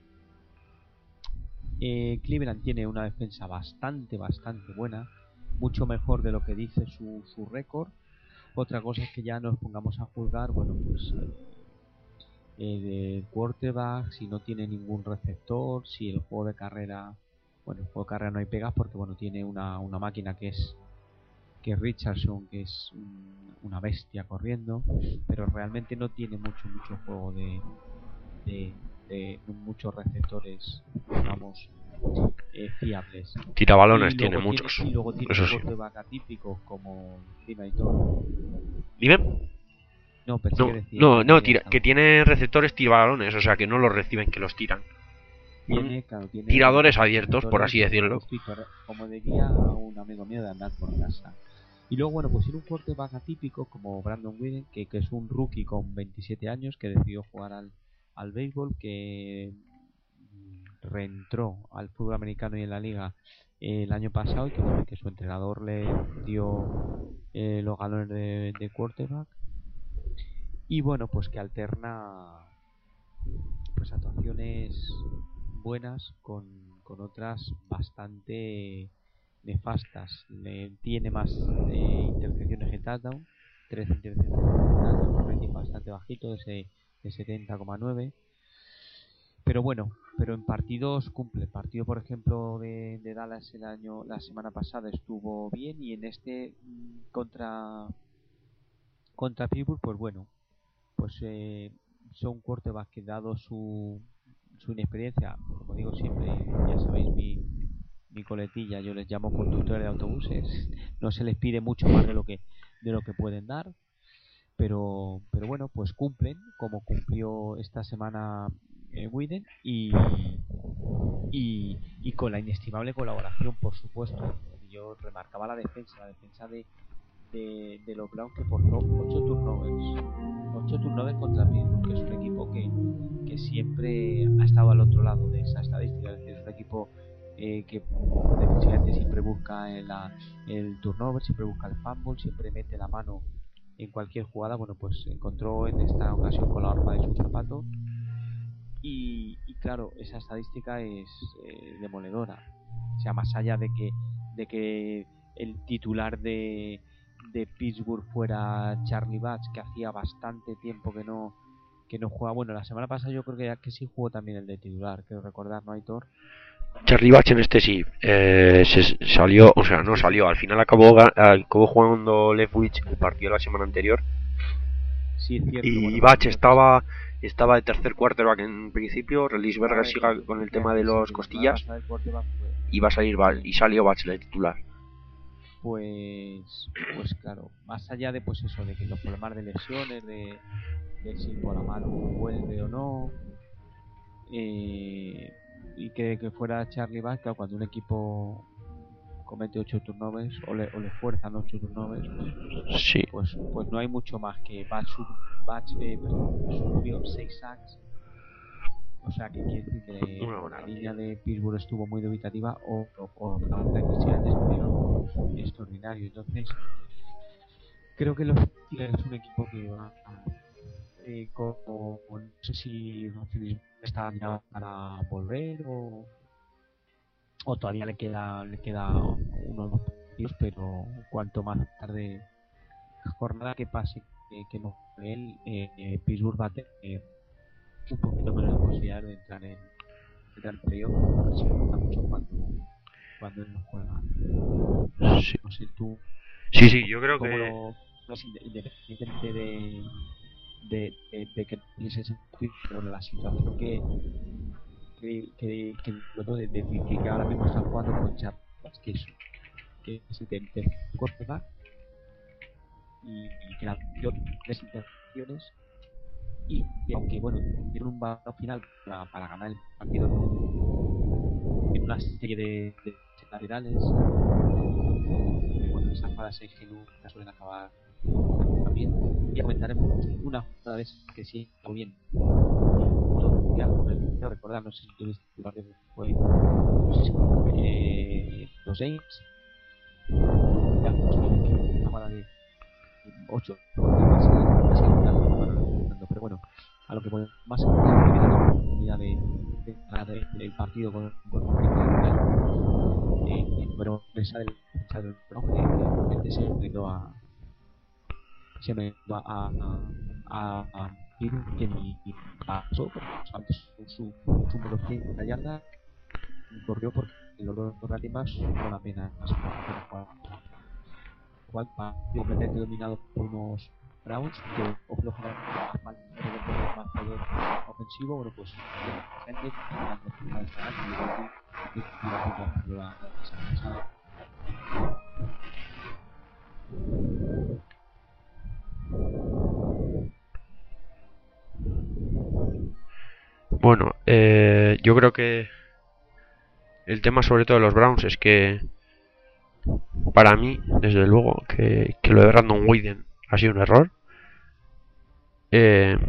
eh, Cleveland tiene una defensa bastante bastante buena, mucho mejor de lo que dice su, su récord. Otra cosa es que ya nos pongamos a juzgar, bueno, pues eh, de quarterback, si no tiene ningún receptor, si el juego de carrera, bueno, el juego de carrera no hay pegas porque, bueno, tiene una, una máquina que es que es Richardson, que es un, una bestia corriendo, pero realmente no tiene mucho mucho juego de de, de muchos receptores, digamos, eh, fiables. Tirabalones tiene muchos. Tiene, y luego tiene eso un sí. quarterback atípico como Dime y todo. Dime. No, pensé No, que decía, no, no que, tira, que tiene receptores tirabalones, o sea que no los reciben, que los tiran. Tiene, claro, tiene tiradores abiertos, por así decirlo. Como diría un amigo mío de andar por casa. Y luego, bueno, pues tiene un quarterback atípico como Brandon Whedon, que, que es un rookie con veintisiete años que decidió jugar al, al béisbol, que reentró al fútbol americano y en la liga el año pasado, y que, bueno, que su entrenador le dio eh, los galones de, de quarterback. Y bueno, pues que alterna pues actuaciones buenas con, con otras bastante nefastas. Le, tiene más eh, intercepciones que touchdown, tres intercepciones que touchdown, un rating bastante bajito, de, de setenta coma nueve. Pero bueno, pero en partidos cumple. El partido, por ejemplo, de, de Dallas el año, la semana pasada estuvo bien, y en este contra contra Pittsburgh, pues bueno, pues eh, son quarterbacks que, dado su su inexperiencia, como digo siempre, ya sabéis mi, mi coletilla, yo les llamo conductores de autobuses, no se les pide mucho más de lo que de lo que pueden dar, pero pero bueno, pues cumplen, como cumplió esta semana eh, Whedon, y, y y con la inestimable colaboración, por supuesto. Yo remarcaba la defensa, la defensa de de, de los Browns, que forzó ocho turnovers ocho turnovers contra Pittsburgh, que es un equipo que, que siempre ha estado al otro lado de esa estadística. Es decir, es un equipo eh, que defensivamente siempre busca el, el turnover, siempre busca el fumble, siempre mete la mano en cualquier jugada. Bueno, pues encontró en esta ocasión con la horma de su zapato, y, y claro, esa estadística es eh, demoledora. O sea, más allá de que de que el titular de de Pittsburgh fuera Charlie Batch, que hacía bastante tiempo que no que no juega. Bueno, la semana pasada yo creo que, que sí jugó también el de titular, quiero recordar, ¿no, Aitor? Charlie Batch en este sí eh, se salió, o sea, no salió, al final acabó, acabó jugando Leftwich el partido de la semana anterior. Sí, es cierto. Y bueno, Batch estaba estaba de tercer quarterback en principio. Relisberger siga eh, con el tema de los sí, costillas fue, y va a salir Batch, y salió Batch de titular. Pues, pues claro, más allá de pues eso, de que los problemas de lesiones, de, de si por la mano vuelve o no, eh, y que, que fuera Charlie Batch, claro, cuando un equipo comete ocho turnovers o le, o le fuerzan ocho turnovers, pues, sí. pues, pues no hay mucho más que Batch, Batch eh, sufrió seis sacks. O sea, que quiere decir que la línea de Pittsburgh estuvo muy dubitativa, o, o, o la defensiva estuvieron extraordinario. Entonces, creo que los Steelers es un equipo que va eh, como, no sé si está ya para volver, o, o todavía le queda le queda unos dos partidos, pero cuanto más tarde, jornada que pase, que, que no él, eh, eh, Pittsburgh va a tener un poquito menos de posibilidad de entrar en el playoff, se nota mucho cuando cuando él no juega. Sí. No sé tú. Sí, sí, yo creo que lo, no sé, independientemente de de, de, de que pienses, pero la situación que que que, que, de, de, que, que ahora mismo están jugando con Chapas, que es que es el quarterback, y, y que la tres intercepciones y que, aunque bueno dieron un balón final para, para ganar el partido en una serie de, de laterales, bueno, esas jugadas en Genú suelen acabar también. Y comentaremos una jugada vez que sí muy bien, ya no recordar, no sé si tuviste el partido que fue, no sé si fue, eh, los Saints, ya una jugada de ocho, pero bueno, a lo que podemos más la oportunidad de, de ganar el partido con, con un equipo eh, pero esa del del que, que se metió a se me va a a a ir que ni pasó porque su su su velocidad de yarda corrió porque los dos rallies fueron apenas cual completamente dominado por unos Browns que ofrecen a falta de más poder ofensivo. Bueno, pues gente que la Bueno, eh, yo creo que el tema sobre todo de los Browns es que para mí, desde luego, que, que lo de Brandon Whedon ha sido un error. Eh,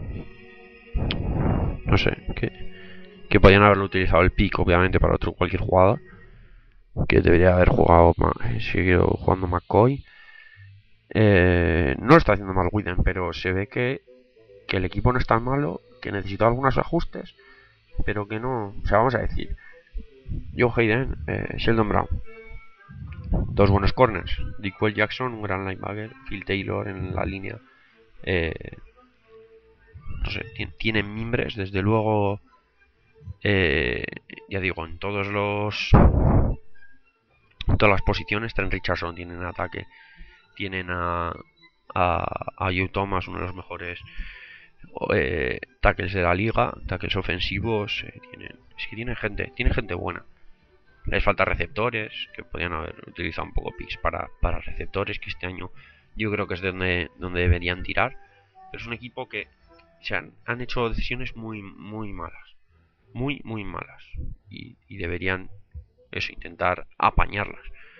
no sé, que, que podían haberlo utilizado el pick, obviamente, para otro cualquier jugada. Que debería haber jugado, seguido jugando McCoy. Eh, no lo está haciendo mal Whedon, pero se ve que, que el equipo no es tan malo, que necesita algunos ajustes, pero que no. O sea, vamos a decir, Joe Hayden, eh, Sheldon Brown, dos buenos corners, Dickwell Jackson, un gran linebacker, Phil Taylor en la línea. Eh, no sé, tienen mimbres, desde luego. Eh, ya digo, en todos los en todas las posiciones. Trent Richardson tienen en ataque, tienen a a, a Joe Thomas, uno de los mejores eh, tackles de la liga, tackles ofensivos. Eh, tienen, es que tienen gente, tienen gente buena. Les falta receptores, que podrían haber utilizado un poco picks para, para receptores, que este año yo creo que es de donde, donde deberían tirar. Pero es un equipo que se han, han hecho decisiones muy, muy malas. Muy, muy malas. Y, y deberían eso, intentar apañarlas.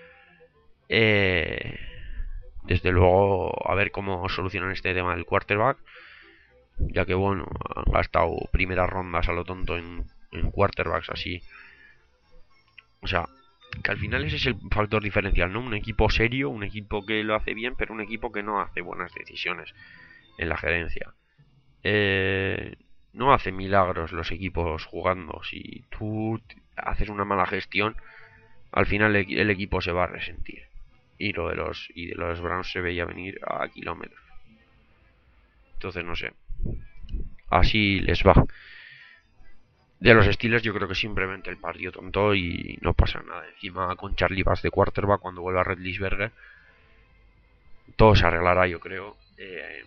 Eh, desde luego, a ver cómo solucionan este tema del quarterback. Ya que, bueno, han gastado primeras rondas a lo tonto en, en quarterbacks así. O sea, que al final ese es el factor diferencial, ¿no? Un equipo serio, un equipo que lo hace bien, pero un equipo que no hace buenas decisiones en la gerencia. Eh, no hace milagros los equipos jugando. Si tú haces una mala gestión, al final el, el equipo se va a resentir. Y lo de los y de los Browns se veía venir a kilómetros. Entonces no sé. Así les va. De los Steelers yo creo que simplemente el partido tonto y no pasa nada. Encima con Charlie Bass de quarterback, cuando vuelva Redlisberger, todo se arreglará, yo creo. Eh,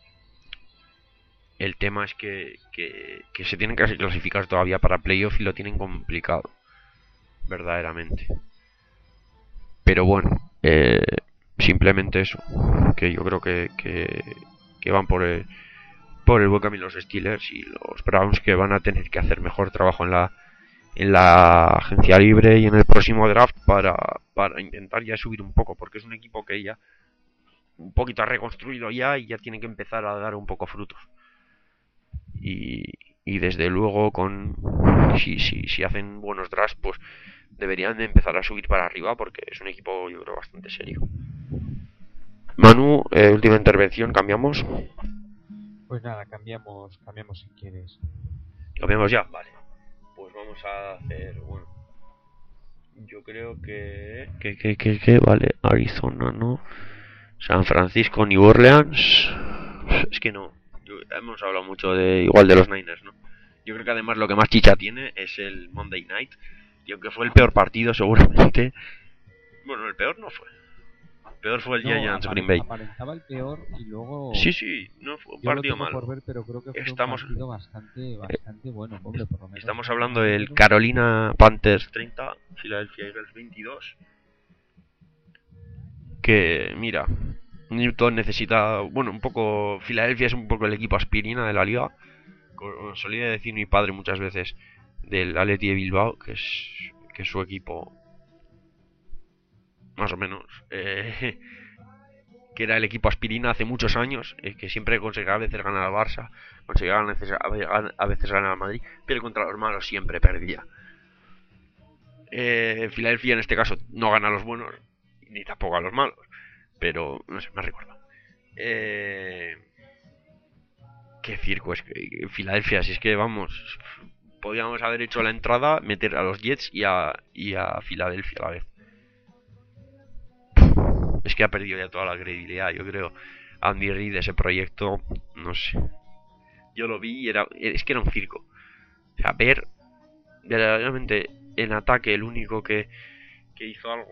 el tema es que, que, que se tienen que clasificar todavía para playoff y lo tienen complicado, verdaderamente. Pero bueno, eh, simplemente eso, que yo creo que, que, que van por el, por el buen camino los Steelers, y los Browns que van a tener que hacer mejor trabajo en la en la agencia libre y en el próximo draft para, para intentar ya subir un poco, porque es un equipo que ya un poquito ha reconstruido ya y ya tiene que empezar a dar un poco frutos. Y, y desde luego con si, si, si hacen buenos drafts, pues deberían de empezar a subir para arriba, porque es un equipo yo creo bastante serio. Manu, eh, última intervención, ¿cambiamos? Pues nada, cambiamos, cambiamos si quieres. ¿Cambiamos ya? Vale. Pues vamos a hacer, bueno, yo creo que que, que, que, que vale, Arizona, ¿no? San Francisco, New Orleans. Es que no, yo, hemos hablado mucho de igual de los Niners, ¿no? Yo creo que además lo que más chicha tiene es el Monday Night. Y aunque fue el peor partido seguramente, bueno, el peor no fue. El peor fue el no, Giants apare- Green Bay. Aparentaba el peor y luego. Sí, sí, no fue un Yo lo partido tengo malo. por ver, pero creo que fue Estamos, un partido bastante, bastante bueno, hombre, por lo menos. Estamos hablando del Carolina Panthers treinta, Philadelphia Eagles veintidós. Que, mira, Newton necesita, bueno, un poco, Filadelfia es un poco el equipo aspirina de la liga. Como solía decir mi padre muchas veces del Athletic de Bilbao, que es, que es su equipo, más o menos, eh, que era el equipo aspirina hace muchos años, eh, que siempre conseguía a veces ganar al Barça, conseguía a veces, a veces ganar al Madrid, pero contra los malos siempre perdía. Eh, Filadelfia en este caso no gana a los buenos, ni tampoco a los malos, pero no sé, me recuerdo. Eh, qué circo es que Filadelfia, si es que vamos, podríamos haber hecho la entrada, meter a los Jets y a, y a Filadelfia a la vez. Es que ha perdido ya toda la credibilidad, yo creo. Andy Reid, ese proyecto, no sé. Yo lo vi y era, es que era un circo. O sea, ver, verdaderamente, en ataque, el único que, que hizo algo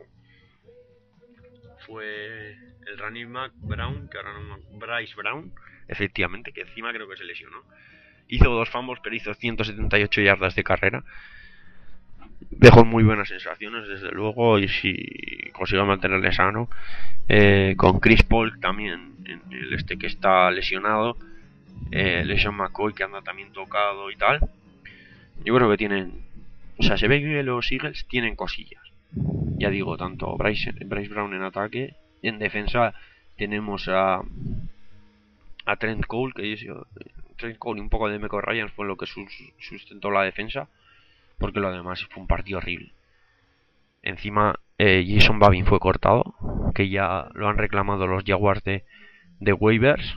fue el running back Brown, que ahora no, Bryce Brown, efectivamente, que encima creo que se lesionó. Hizo dos fumbles, pero hizo ciento setenta y ocho yardas de carrera. Dejó muy buenas sensaciones, desde luego, y si consigo mantenerle sano, eh, con Chris Paul también, en el este que está lesionado, eh, LeSean McCoy que anda también tocado y tal. Yo creo que tienen, o sea, se ve que los Eagles tienen cosillas. Ya digo, tanto Bryce, Bryce Brown en ataque, en defensa tenemos a a Trent Cole, que yo, Trent Cole y un poco de Meco Ryans fue lo que sustentó la defensa, porque lo demás fue un partido horrible. Encima eh, Jason Babin fue cortado, que ya lo han reclamado los Jaguars de, de waivers.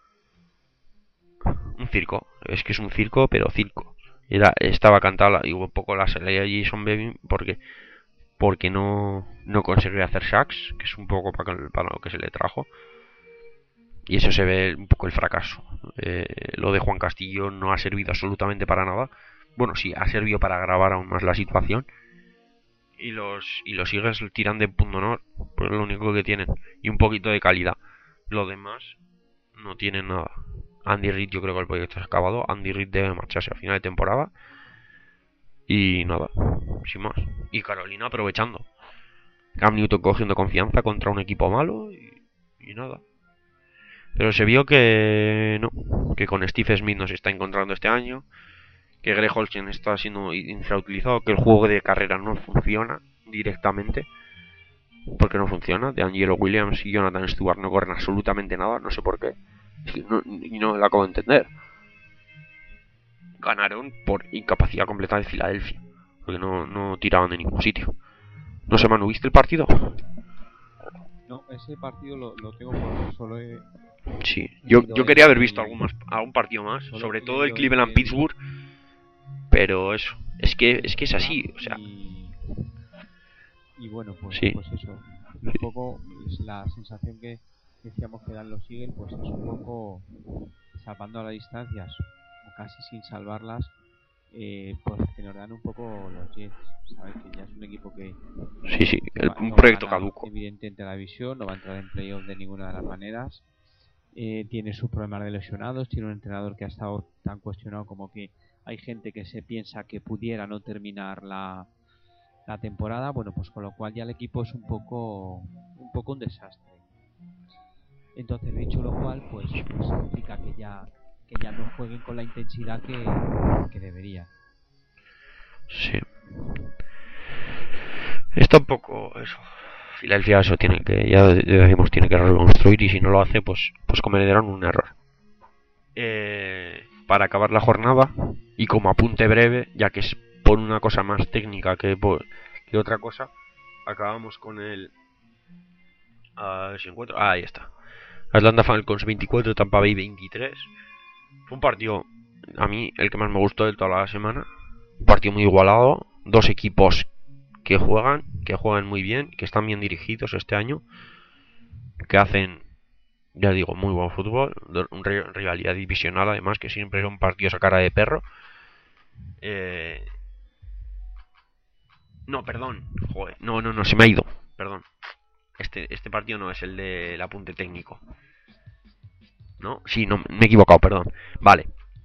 Un circo, es que es un circo, pero circo. Era, estaba cantada y un poco la salida de Jason Babin porque porque no, no conseguía hacer sacks, que es un poco para, para lo que se le trajo. Y eso se ve un poco el fracaso. Eh, lo de Juan Castillo no ha servido absolutamente para nada. Bueno, sí, ha servido para agravar aún más la situación. Y los y los Eagles tiran de punto honor, pues es lo único que tienen. Y un poquito de calidad. Lo demás no tienen nada. Andy Reid, yo creo que el proyecto se ha acabado. Andy Reid debe marcharse a final de temporada. Y nada, sin más. Y Carolina aprovechando. Cam Newton cogiendo confianza contra un equipo malo. Y, y nada. Pero se vio que no, que con Steve Smith no se está encontrando este año, que Greg Olsen está siendo infrautilizado, que el juego de carrera no funciona directamente, porque no funciona. De Angelo Williams y Jonathan Stewart no corren absolutamente nada, no sé por qué, y no, y no lo acabo de entender. Ganaron por incapacidad completa de Filadelfia, porque no, no tiraban de ningún sitio. No sé, Manu, ¿viste el partido? No, ese partido lo, lo tengo por solo he... Sí, yo, yo quería haber visto algún, más, algún partido más, sobre todo el Cleveland-Pittsburgh, pero eso, es que es que es así, o sea. Y, y bueno, pues, sí. pues eso, un poco es la sensación que decíamos que dan los Eagles, pues es un poco salvando a las distancias, o casi sin salvarlas, eh, pues que nos dan un poco los Jets, ¿sabes? Que ya es un equipo que... Sí, sí, que el, va, un no proyecto va a ganar, caduco. evidentemente, la división, no va a entrar en playoff de ninguna de las maneras. Eh, tiene sus problemas de lesionados, tiene un entrenador que ha estado tan cuestionado como que hay gente que se piensa que pudiera no terminar la, la temporada, bueno, pues con lo cual ya el equipo es un poco un poco un desastre. Entonces, dicho lo cual, pues, pues implica que ya que ya no jueguen con la intensidad que, que deberían. Sí. Está un poco eso. Filadelfia eso tiene que, ya decimos, tiene que reconstruir, y si no lo hace, pues, pues cometerán un error. Eh, para acabar la jornada, y como apunte breve, ya que es por una cosa más técnica que, por, que otra cosa, acabamos con el... A ver si encuentro... Ah, ahí está. Atlanta Falcons veinticuatro, Tampa Bay veintitrés. Fue un partido, a mí, el que más me gustó de toda la semana. Un partido muy igualado, dos equipos que juegan, que juegan muy bien, que están bien dirigidos este año, que hacen, ya digo, muy buen fútbol, una rivalidad divisional además, que siempre son partidos a cara de perro. Eh... No, perdón, joder, no, no, no, se me ha ido, perdón. Este, este partido no es el del apunte técnico. ¿No? Sí, no, me he equivocado, perdón. Vale.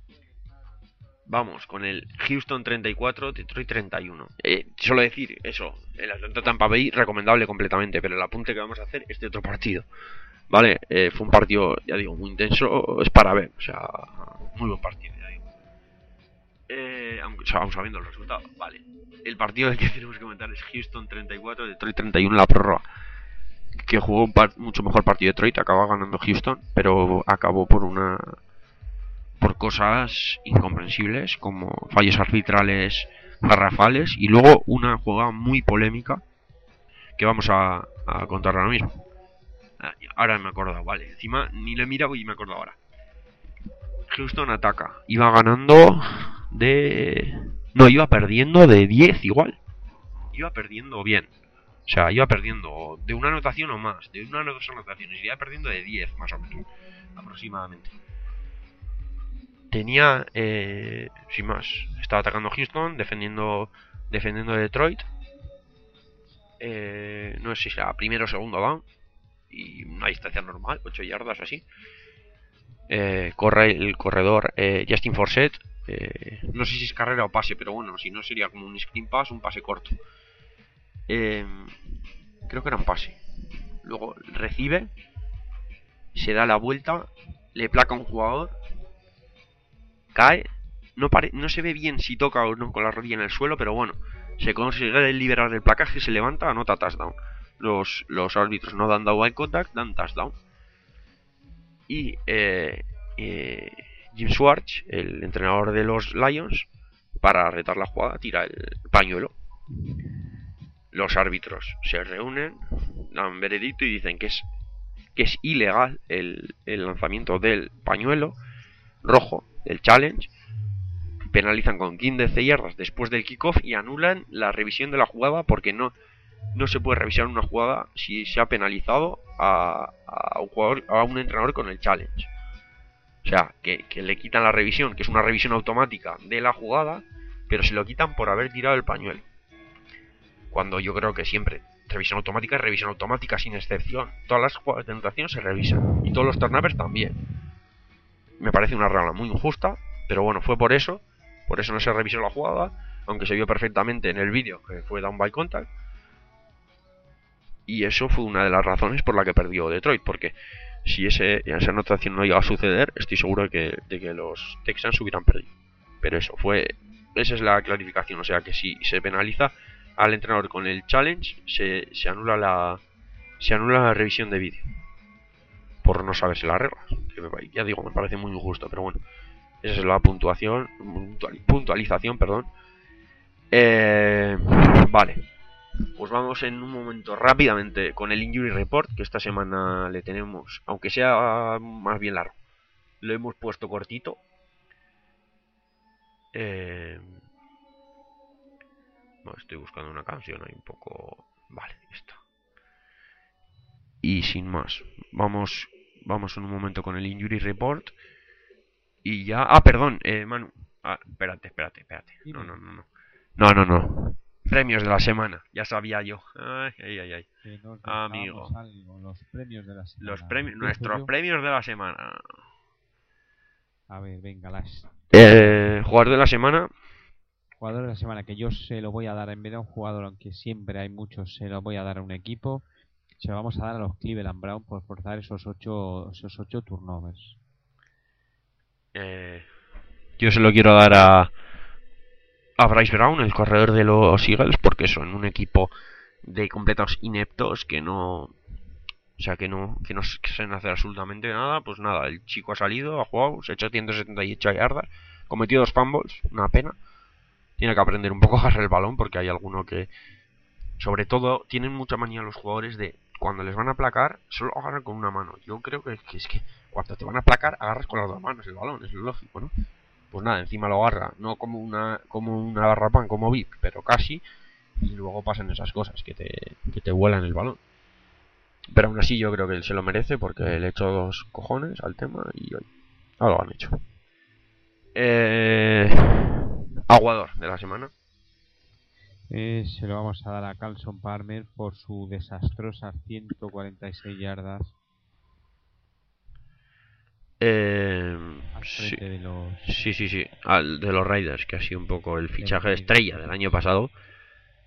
Vamos con el Houston treinta y cuatro, Detroit treinta y uno. Eh, solo decir eso, el Atlanta Tampa Bay recomendable completamente, pero el apunte que vamos a hacer es de otro partido. Vale, eh, fue un partido, ya digo, muy intenso, es para ver, o sea, muy buen partido, ya digo. Eh, aunque, o sea, vamos sabiendo el resultado, vale. El partido del que tenemos que comentar es Houston treinta y cuatro, Detroit treinta y uno en la prórroga, que jugó un mucho mejor partido Detroit, acabó ganando Houston, pero acabó por una por cosas incomprensibles como fallos arbitrales garrafales y luego una jugada muy polémica que vamos a, a contar ahora mismo. Ahora me he acordado, vale, encima ni le he mirado y me he acordado ahora. Houston ataca, iba ganando de... no, iba perdiendo de diez igual. Iba perdiendo bien. O sea, iba perdiendo de una anotación o más, de una o dos anotaciones, iba perdiendo de diez más o menos, aproximadamente. Tenía, eh, sin más, estaba atacando Houston, defendiendo defendiendo Detroit. Eh, no sé si era primero o segundo down, y una distancia normal, ocho yardas así. Eh, corre el corredor eh, Justin Forsett. Eh, no sé si es carrera o pase, pero bueno, si no sería como un screen pass, un pase corto. Eh, creo que era un pase. Luego recibe, se da la vuelta, le placa a un jugador, cae. No, pare, no se ve bien si toca o no con la rodilla en el suelo, pero bueno, se consigue liberar del placaje, se levanta, anota touchdown. Los, los árbitros no dan down contact, dan touchdown. Y eh, eh, Jim Schwartz, el entrenador de los Lions, para retar la jugada, tira el pañuelo. Los árbitros se reúnen, dan veredicto y dicen que es, que es ilegal el, el lanzamiento del pañuelo rojo, del challenge. Penalizan con quince yardas después del kickoff y anulan la revisión de la jugada porque no, no se puede revisar una jugada si se ha penalizado a, a un jugador, a un entrenador con el challenge. O sea, que, que le quitan la revisión, que es una revisión automática de la jugada, pero se lo quitan por haber tirado el pañuelo. Cuando yo creo que siempre revisión automática es revisión automática sin excepción. Todas las jugadas de anotación se revisan y todos los turnovers también. Me parece una regla muy injusta, pero bueno, fue por eso. Por eso no se revisó la jugada, aunque se vio perfectamente en el vídeo que fue down by contact. Y eso fue una de las razones por la que perdió Detroit, porque si ese, esa anotación no iba a suceder, estoy seguro de que, de que los Texans hubieran perdido. Pero eso fue, esa es la clarificación, o sea que si se penaliza al entrenador con el challenge, se, se anula la se anula la revisión de vídeo por no saberse las reglas. Que me, ya digo, me parece muy injusto, pero bueno. Esa es la puntuación, puntualización, perdón. Eh, vale, pues vamos en un momento rápidamente con el Injury Report, que esta semana le tenemos, aunque sea más bien largo, lo hemos puesto cortito. Eh, bueno, estoy buscando una canción ahí un poco... Vale, esta. Y sin más, vamos, vamos en un momento con el Injury Report. Y ya... Ah, perdón, eh, Manu. Ah, espérate, espérate, espérate. No, no, no, no. No, no, no. Premios de la semana. Ya sabía yo. Ay, ay, ay, ay. Amigo. Algo, los premios de la semana. Los premios, nuestros yo? premios de la semana. A ver, venga, las... Eh, jugador de la semana. Jugador de la semana, que yo se lo voy a dar en vez de a un jugador, aunque siempre hay muchos, se lo voy a dar a un equipo. Se lo vamos a dar a los Cleveland Browns por forzar esos ocho, esos ocho turnovers. Eh, yo se lo quiero dar a a Bryce Brown, el corredor de los Eagles, porque son un equipo de completos ineptos que no, o sea, que no que no saben hacer absolutamente nada. Pues nada, el chico ha salido, ha jugado, se ha hecho ciento setenta y ocho yardas, cometió dos fumbles, una pena. Tiene que aprender un poco a agarrar el balón, porque hay alguno que, sobre todo, tienen mucha manía los jugadores de cuando les van a placar, solo agarran con una mano. Yo creo que, que es que cuando te van a placar, agarras con las dos manos el balón, es lo lógico, ¿no? Pues nada, encima lo agarra, no como una como una barra pan, como V I P, pero casi, y luego pasan esas cosas, que te, que te vuelan el balón. Pero aún así yo creo que él se lo merece, porque le he hecho dos cojones al tema y hoy algo han hecho. Eh, aguador de la semana. Eh, se lo vamos a dar a Carlson Palmer por su desastrosa ciento cuarenta y seis yardas. Eh, sí. De los... sí, sí, sí, al de los Raiders, que ha sido un poco el fichaje de estrella del año pasado.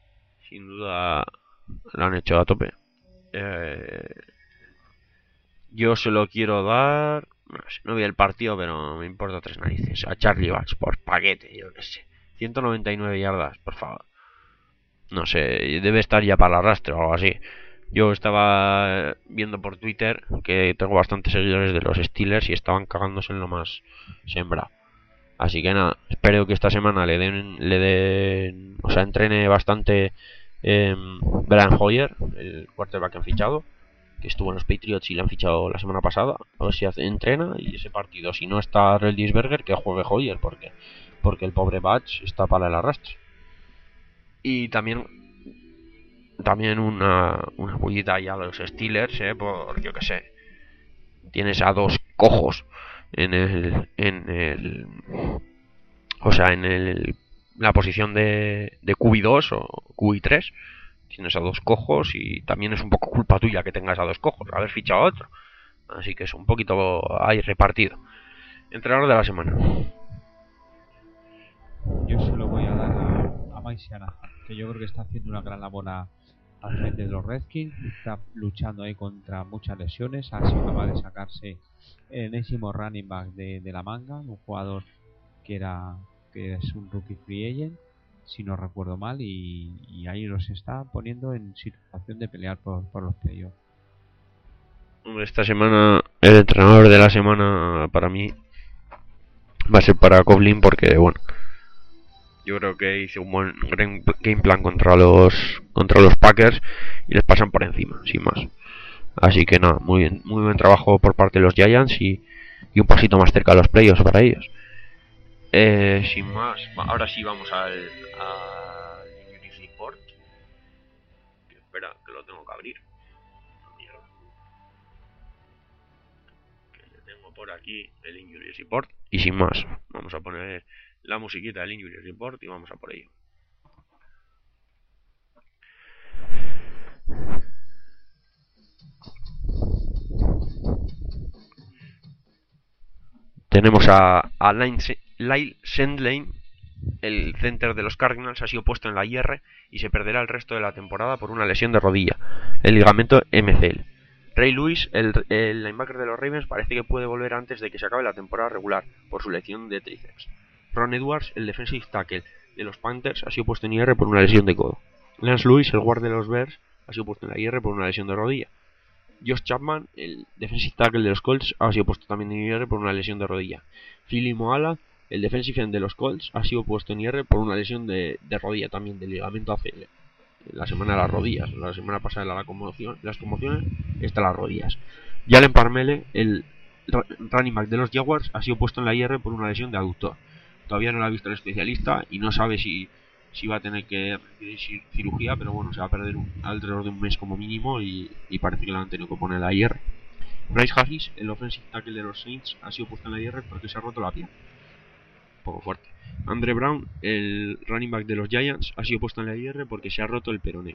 Sin duda lo han hecho a tope. Eh, yo se lo quiero dar, no sé, no vi el partido, pero me importa tres narices, a Charlie Batch por paquete, yo qué sé. ciento noventa y nueve yardas, por favor. No sé, debe estar ya para el arrastre o algo así. Yo estaba viendo por Twitter que tengo bastantes seguidores de los Steelers y estaban cagándose en lo más sembrado. Así que nada, espero que esta semana le den, le den, o sea, entrene bastante eh, Brian Hoyer, el quarterback que han fichado, que estuvo en los Patriots y le han fichado la semana pasada. A ver si hace, entrena y ese partido, si no está Roethlisberger, que juegue Hoyer, porque porque el pobre Batch está para el arrastre. Y también también una una bullita ahí a los Steelers, eh, por yo que sé. Tienes a dos cojos en el en el o sea, en el la posición de de Q B dos o Q B tres. Tienes a dos cojos y también es un poco culpa tuya que tengas a dos cojos, haber fichado a otro. Así que es un poquito ahí repartido. Entrenador de la semana. Yo se lo voy a dar a, a Mike Shanahan, que yo creo que está haciendo una gran labor a, al frente de los Redskins. Está luchando ahí contra muchas lesiones. Ha sido capaz de sacarse el enésimo running back de, de la manga, un jugador que era que es un rookie free agent, si no recuerdo mal, y, y ahí los está poniendo en situación de pelear por, por los playoffs. Esta semana el entrenador de la semana para mí va a ser para Coughlin, porque bueno, yo creo que hizo un buen game plan contra los contra los Packers y les pasan por encima, sin más. Así que nada, muy bien, muy buen trabajo por parte de los Giants y, y un pasito más cerca de los playoffs para ellos. Eh, sin más, ahora sí vamos al, al Injury Report. Que espera, que lo tengo que abrir. Mierda. Que le tengo por aquí el Injury Report. Y sin más, vamos a poner la musiquita del Injury Report y vamos a por ello. Tenemos a, a Lyle Sendlane, el center de los Cardinals, ha sido puesto en la I R y se perderá el resto de la temporada por una lesión de rodilla, el ligamento M C L. Ray Lewis, el, el linebacker de los Ravens, parece que puede volver antes de que se acabe la temporada regular por su lesión de tríceps. Ron Edwards, el defensive tackle de los Panthers, ha sido puesto en I R por una lesión de codo. Lance Lewis, el guard de los Bears, ha sido puesto en la I R por una lesión de rodilla. Josh Chapman, el defensive tackle de los Colts, ha sido puesto también en I R por una lesión de rodilla. Philly Moala, el defensive end de los Colts, ha sido puesto en I R por una lesión de, de rodilla también, de ligamento A C L. La semana de las rodillas, la semana pasada de la conmoción, las conmociones, esta las rodillas. Jalen Parmele, el running back de los Jaguars, ha sido puesto en la I R por una lesión de aductor. Todavía no lo ha visto el especialista y no sabe si, si va a tener que recibir cirugía, pero bueno, se va a perder un, alrededor de un mes como mínimo y, y parece que lo han tenido que poner en la I R. Bryce Harris, el offensive tackle de los Saints, ha sido puesto en la I R porque se ha roto la pierna. Un poco fuerte. Andre Brown, el running back de los Giants, ha sido puesto en la I R porque se ha roto el peroné.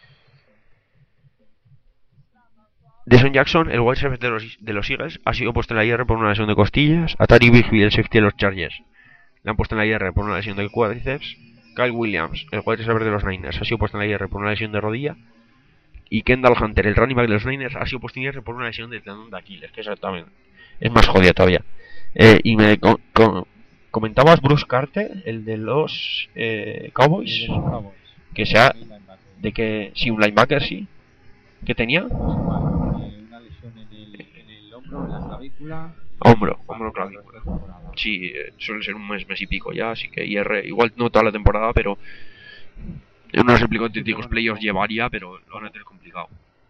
Deshaun Jackson, el wide receiver de los, de los Eagles, ha sido puesto en la I R por una lesión de costillas. A Tari Bigby, el safety de los Chargers, le han puesto en la I R por una lesión de cuádriceps. Kyle Williams, el wide receiver de los Niners, ha sido puesto en la I R por una lesión de rodilla. Y Kendall Hunter, el running back de los Niners, ha sido puesto en I R por una lesión de tendón de Aquiles, que exactamente es más jodida todavía. Eh, y me con, con, comentabas Bruce Carter, el de los eh, Cowboys, De los Cowboys. que sea de que si sí, un linebacker sí, que tenía una lesión en el, en el hombro, en la clavícula. Hombro, hombro clavícula. Sí, eh, suele ser un mes, mes y pico ya, así que I R, igual no toda la temporada, pero en unos hipotéticos playoffs llevaría, pero lo van a tener complicado.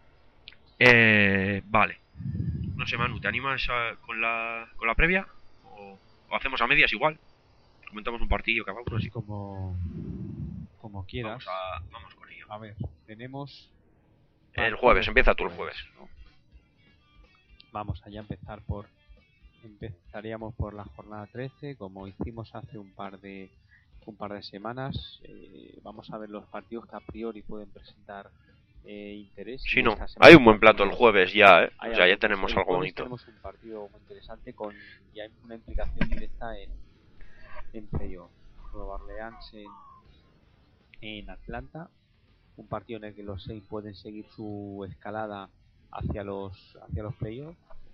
Eh, vale. No sé, Manu, ¿te animas a, con la con la previa? ¿O, o hacemos a medias igual? Comentamos un partido cada uno. Pues como, como quieras. Vamos, a, vamos con ello. A ver, tenemos... El jueves, empieza tú el jueves. Vamos allá a empezar por... Empezaríamos por la jornada trece, como hicimos hace un par de un par de semanas. Eh, vamos a ver los partidos que a priori pueden presentar eh, interés. Sí, no, hay un buen plato el jueves ya, ¿eh? O sea, ya tenemos algo bonito. Tenemos un partido muy interesante con ya una implicación directa en, en playoff. Nueva Orleans en, en Atlanta. Un partido en el que los seis pueden seguir su escalada hacia los hacia los playoffs.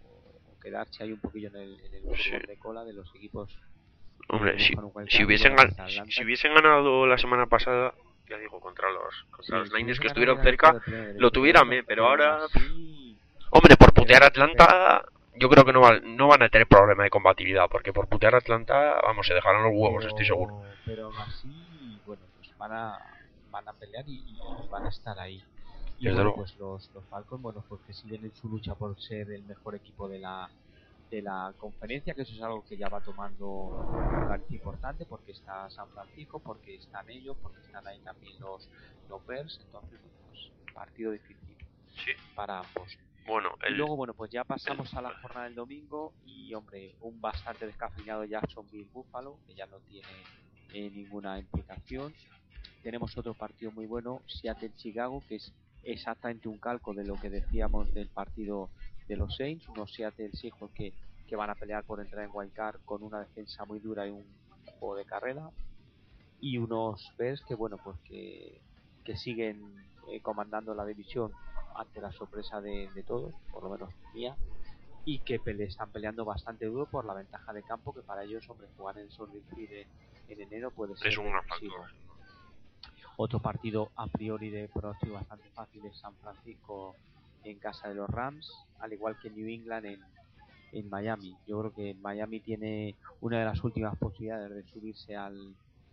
quedarse ahí un poquillo en el, en el fútbol Sí. de cola de los equipos. Hombre, si, Buscan un wildcard si, y hubiesen luego gan- hasta si, Atlanta. si hubiesen ganado la semana pasada, ya digo, contra los contra Sí, los si Niners hubiesen que ganado estuvieron hubieran cerca, estado de primer derecho, lo pero tuvieran bueno, bien, pero pero aún ahora... así, Hombre, por pero putear a bueno, pero Atlanta, yo creo que no, va- no van a tener problema de combatividad, porque por putear a Atlanta, vamos, se dejarán los huevos, estoy seguro. pero, pero aún así, bueno, pues van a van a pelear y, y van a estar ahí. Y Desde bueno, luego. pues los, los Falcons, bueno, pues que siguen en su lucha por ser el mejor equipo de la de la conferencia, que eso es algo que ya va tomando un cariz importante, porque está San Francisco, porque están ellos, porque están ahí también los, los Bears, entonces, pues, partido difícil Sí. para ambos. Bueno, Y el... luego, bueno, pues ya pasamos a la jornada del domingo y, hombre, un bastante descafeinado Jacksonville Buffalo, que ya no tiene eh, ninguna implicación. Tenemos otro partido muy bueno, Seattle Chicago, que es exactamente un calco de lo que decíamos del partido de los Saints, unos Seattle Seahawks que, que van a pelear por entrar en wildcard con una defensa muy dura y un juego de carrera, y unos Bears que, bueno, pues que, que siguen eh, comandando la división ante la sorpresa de, de todos, por lo menos mía, y que pele, están peleando bastante duro por la ventaja de campo, que para ellos, hombre, jugar en Soldier Field en, en enero puede ser es un gran decisivo. factor. Otro partido a priori de pronóstico bastante fácil es San Francisco en casa de los Rams, al igual que New England en, en Miami. Yo creo que Miami tiene una de las últimas posibilidades de subirse al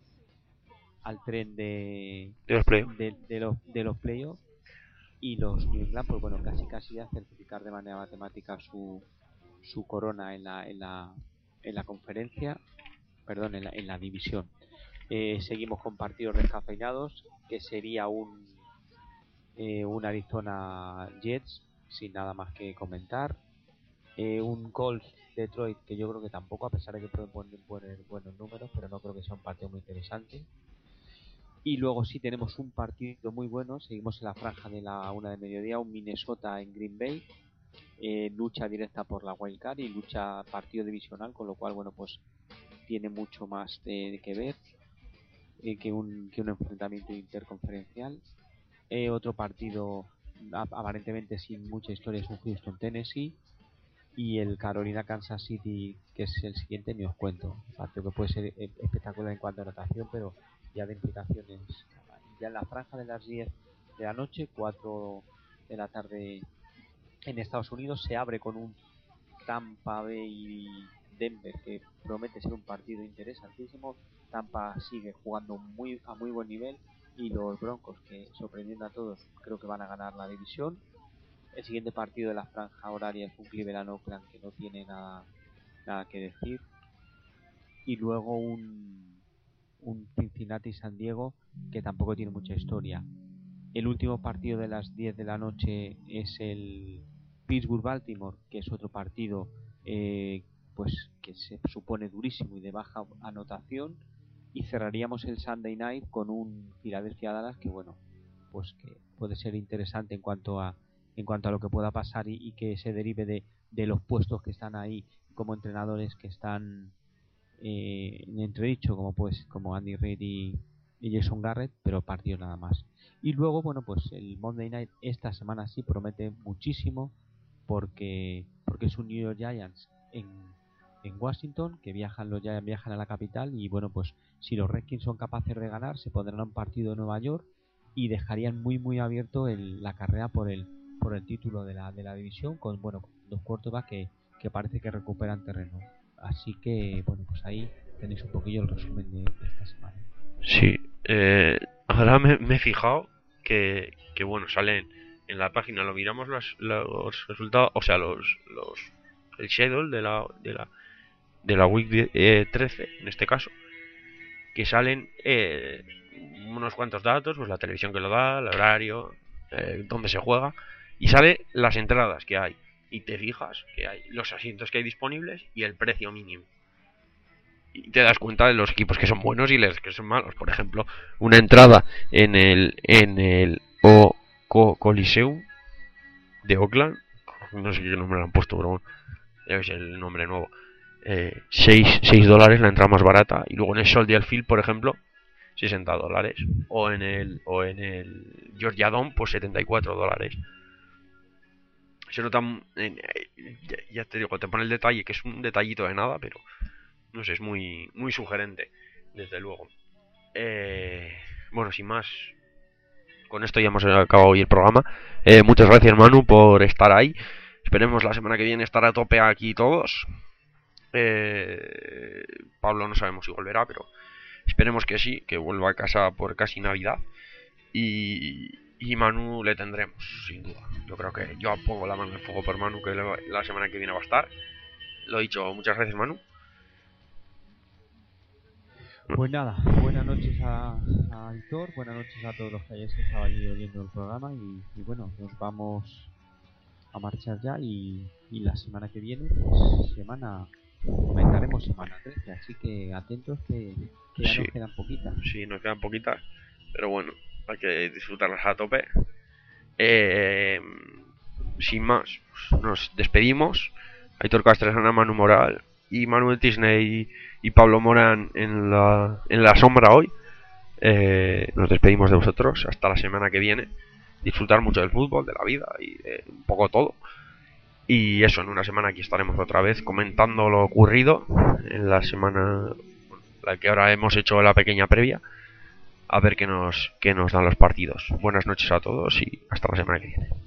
al tren de, De los playoffs. de, de los, de los playoffs, y los New England, pues bueno, casi casi a certificar de manera matemática su, su corona en la, en la, en la conferencia, perdón, en la, en la división. Eh, seguimos con partidos descafeinados, que sería un eh, un Arizona Jets, sin nada más que comentar. Eh, un Colts Detroit, que yo creo que tampoco, a pesar de que pueden poner, poner buenos números, pero no creo que sea un partido muy interesante. Y luego sí tenemos un partido muy bueno, seguimos en la franja de la una de mediodía, un Minnesota en Green Bay, eh, lucha directa por la wildcard y lucha partido divisional, con lo cual, bueno, pues tiene mucho más de, que ver eh, que, un, que un enfrentamiento interconferencial. Eh, otro partido aparentemente sin mucha historia es un Houston Tennessee, y el Carolina Kansas City, que es el siguiente, ni os cuento. Un partido que puede ser espectacular en cuanto a anotación, pero ya de implicaciones. Ya en la franja de las diez de la noche, cuatro de la tarde en Estados Unidos, se abre con un Tampa Bay Denver que promete ser un partido interesantísimo. Tampa sigue jugando muy a muy buen nivel, y los Broncos, que sorprendiendo a todos, creo que van a ganar la división. El siguiente partido de la franja horaria es un Cleveland Oakland, que no tiene nada, nada que decir. Y luego un, un Cincinnati San Diego, que tampoco tiene mucha historia. El último partido de las diez de la noche es el Pittsburgh Baltimore, que es otro partido eh, pues que se supone durísimo y de baja anotación. Y cerraríamos el Sunday Night con un Philadelphia Dallas, que bueno, pues que puede ser interesante en cuanto a en cuanto a lo que pueda pasar, y, y que se derive de, de los puestos que están ahí como entrenadores que están eh, en entredicho, como pues como Andy Reid y, y Jason Garrett, pero partidos nada más. Y luego, bueno, pues el Monday Night esta semana sí promete muchísimo, porque porque es un New York Giants en, en Washington, que viajan los Giants viajan a la capital, y bueno, pues si los Redskins son capaces de ganar, se pondrán un partido de Nueva York y dejarían muy muy abierto el, la carrera por el por el título de la de la división, con bueno con dos quarterbacks que, que parece que recuperan terreno. Así que bueno, pues ahí tenéis un poquillo el resumen de, de esta semana. Sí, eh, ahora me, me he fijado que, que bueno, salen en la página, lo miramos los, los resultados, o sea, los, los el schedule de la de la de la week de, eh, trece en este caso, que salen eh, unos cuantos datos, pues la televisión que lo da, el horario, eh, dónde se juega, y sale las entradas que hay, y te fijas que hay los asientos que hay disponibles y el precio mínimo, y te das cuenta de los equipos que son buenos y los que son malos. Por ejemplo, una entrada en el en el o Co Coliseum de Oakland, no sé qué nombre le han puesto, pero bueno, es el nombre nuevo, eh, seis dólares la entrada más barata, y luego en el Soldier Field, por ejemplo, sesenta dólares, o en el o en el Georgia Dome, pues setenta y cuatro dólares. se nota, eh, ya, ya te digo, te pone el detalle, que es un detallito de nada, pero no sé, es muy, muy sugerente, desde luego. Eh, bueno, sin más, con esto ya hemos acabado hoy el programa. Eh, muchas gracias, Manu, por estar ahí. Esperemos la semana que viene estar a tope aquí todos. Eh, Pablo no sabemos si volverá, pero esperemos que sí, que vuelva a casa por casi Navidad. Y, y Manu le tendremos, sin duda. Yo creo que yo pongo la mano en el fuego por Manu, que la semana que viene va a estar. Lo he dicho, muchas gracias, Manu. Pues nada, buenas noches a, a Aitor, buenas noches a todos los que hayáis estado allí oyendo el programa y, y bueno, nos vamos a marchar ya y, y la semana que viene, pues semana, comentaremos semana trece, así que atentos que, que ya sí. Nos quedan poquitas. Sí, nos quedan poquitas, pero bueno, hay que disfrutarlas a tope. Eh, sin más, pues nos despedimos. Aitor Castrejana, Manu Moral y Manuel Tisney y Pablo Morán en la, en la sombra hoy. Eh, nos despedimos de vosotros hasta la semana que viene. Disfrutar mucho del fútbol, de la vida y de un poco todo. Y eso, en una semana aquí estaremos otra vez comentando lo ocurrido en la semana, la que ahora hemos hecho la pequeña previa, a ver qué nos, qué nos dan los partidos. Buenas noches a todos y hasta la semana que viene.